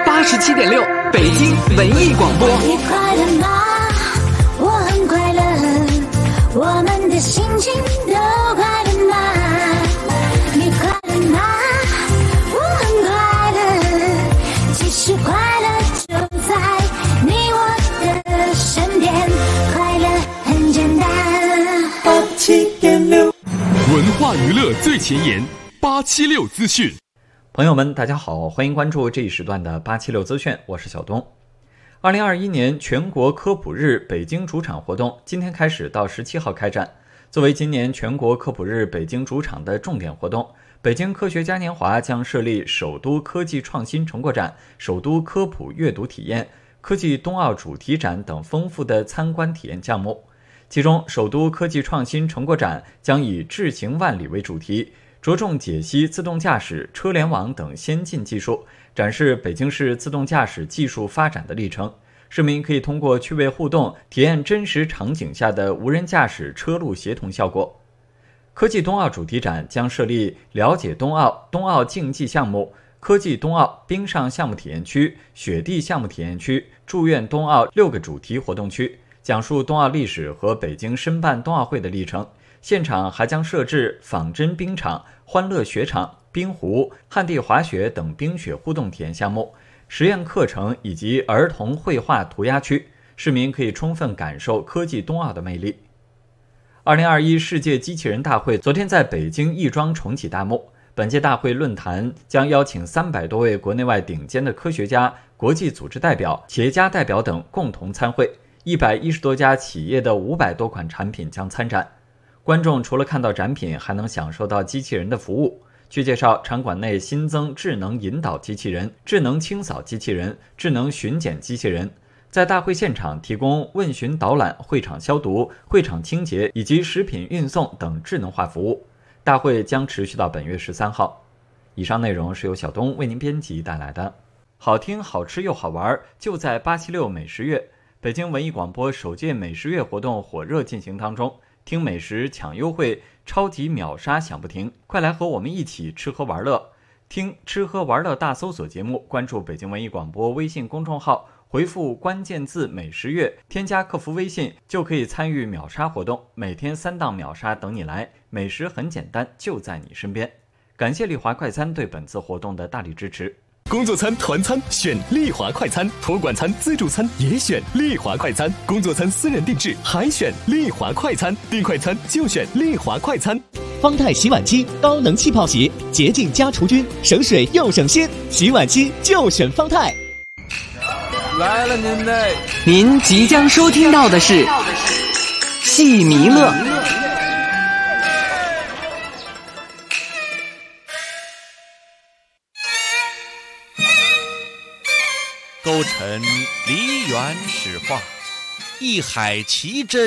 [SPEAKER 16] 87.6，北京文艺广播。
[SPEAKER 20] 你快乐吗？我很快乐，我们的心情都快乐吗？你快乐吗？我很快乐，其实快乐就在你我的身边，快乐很简单。87.6，
[SPEAKER 19] 文化娱乐最前沿，876资讯。
[SPEAKER 24] 朋友们，大家好，欢迎关注这一时段的876资讯，我是小东。2021年全国科普日北京主场活动今天开始到17号开展。作为今年全国科普日北京主场的重点活动，北京科学嘉年华将设立首都科技创新成果展、首都科普阅读体验、科技冬奥主题展等丰富的参观体验项目。其中，首都科技创新成果展将以智行万里为主题，着重解析自动驾驶、车联网等先进技术，展示北京市自动驾驶技术发展的历程。市民可以通过趣味互动，体验真实场景下的无人驾驶车路协同效果。科技冬奥主题展将设立了解冬奥、冬奥竞技项目、科技冬奥、冰上项目体验区、雪地项目体验区、祝愿冬奥6个主题活动区，讲述冬奥历史和北京申办冬奥会的历程。现场还将设置仿真冰场、欢乐雪场、冰湖、旱地滑雪等冰雪互动体验项目、实验课程以及儿童绘画涂鸦区，市民可以充分感受科技冬奥的魅力。2021世界机器人大会昨天在北京亦庄重启大幕。本届大会论坛将邀请300多位国内外顶尖的科学家、国际组织代表、企业家代表等共同参会，110多家企业的500多款产品将参展。观众除了看到展品，还能享受到机器人的服务。据介绍，场馆内新增智能引导机器人、智能清扫机器人、智能巡检机器人，在大会现场提供问询导览、会场消毒、会场清洁以及食品运送等智能化服务。大会将持续到本月13号。以上内容是由小东为您编辑带来的。好听、好吃又好玩，就在876美食月。北京文艺广播首届美食月活动火热进行当中，听美食抢优惠，超级秒杀响不停，快来和我们一起吃喝玩乐。听吃喝玩乐大搜索节目，关注北京文艺广播微信公众号，回复关键字美食月，添加客服微信就可以参与秒杀活动，每天3档秒杀等你来，美食很简单，就在你身边。感谢丽华快餐对本次活动的大力支持。
[SPEAKER 19] 工作餐、团餐选丽华快餐，托管餐、自助餐也选丽华快餐，工作餐私人定制还选丽华快餐，订快餐就选丽华快餐。
[SPEAKER 25] 方太洗碗机高能气泡洗，洁净加除菌，省水又省心，洗碗机就选方太。
[SPEAKER 16] 来了您嘞！您即将收听到的是戏弥勒。
[SPEAKER 5] 勾陈梨园史话，一海奇珍。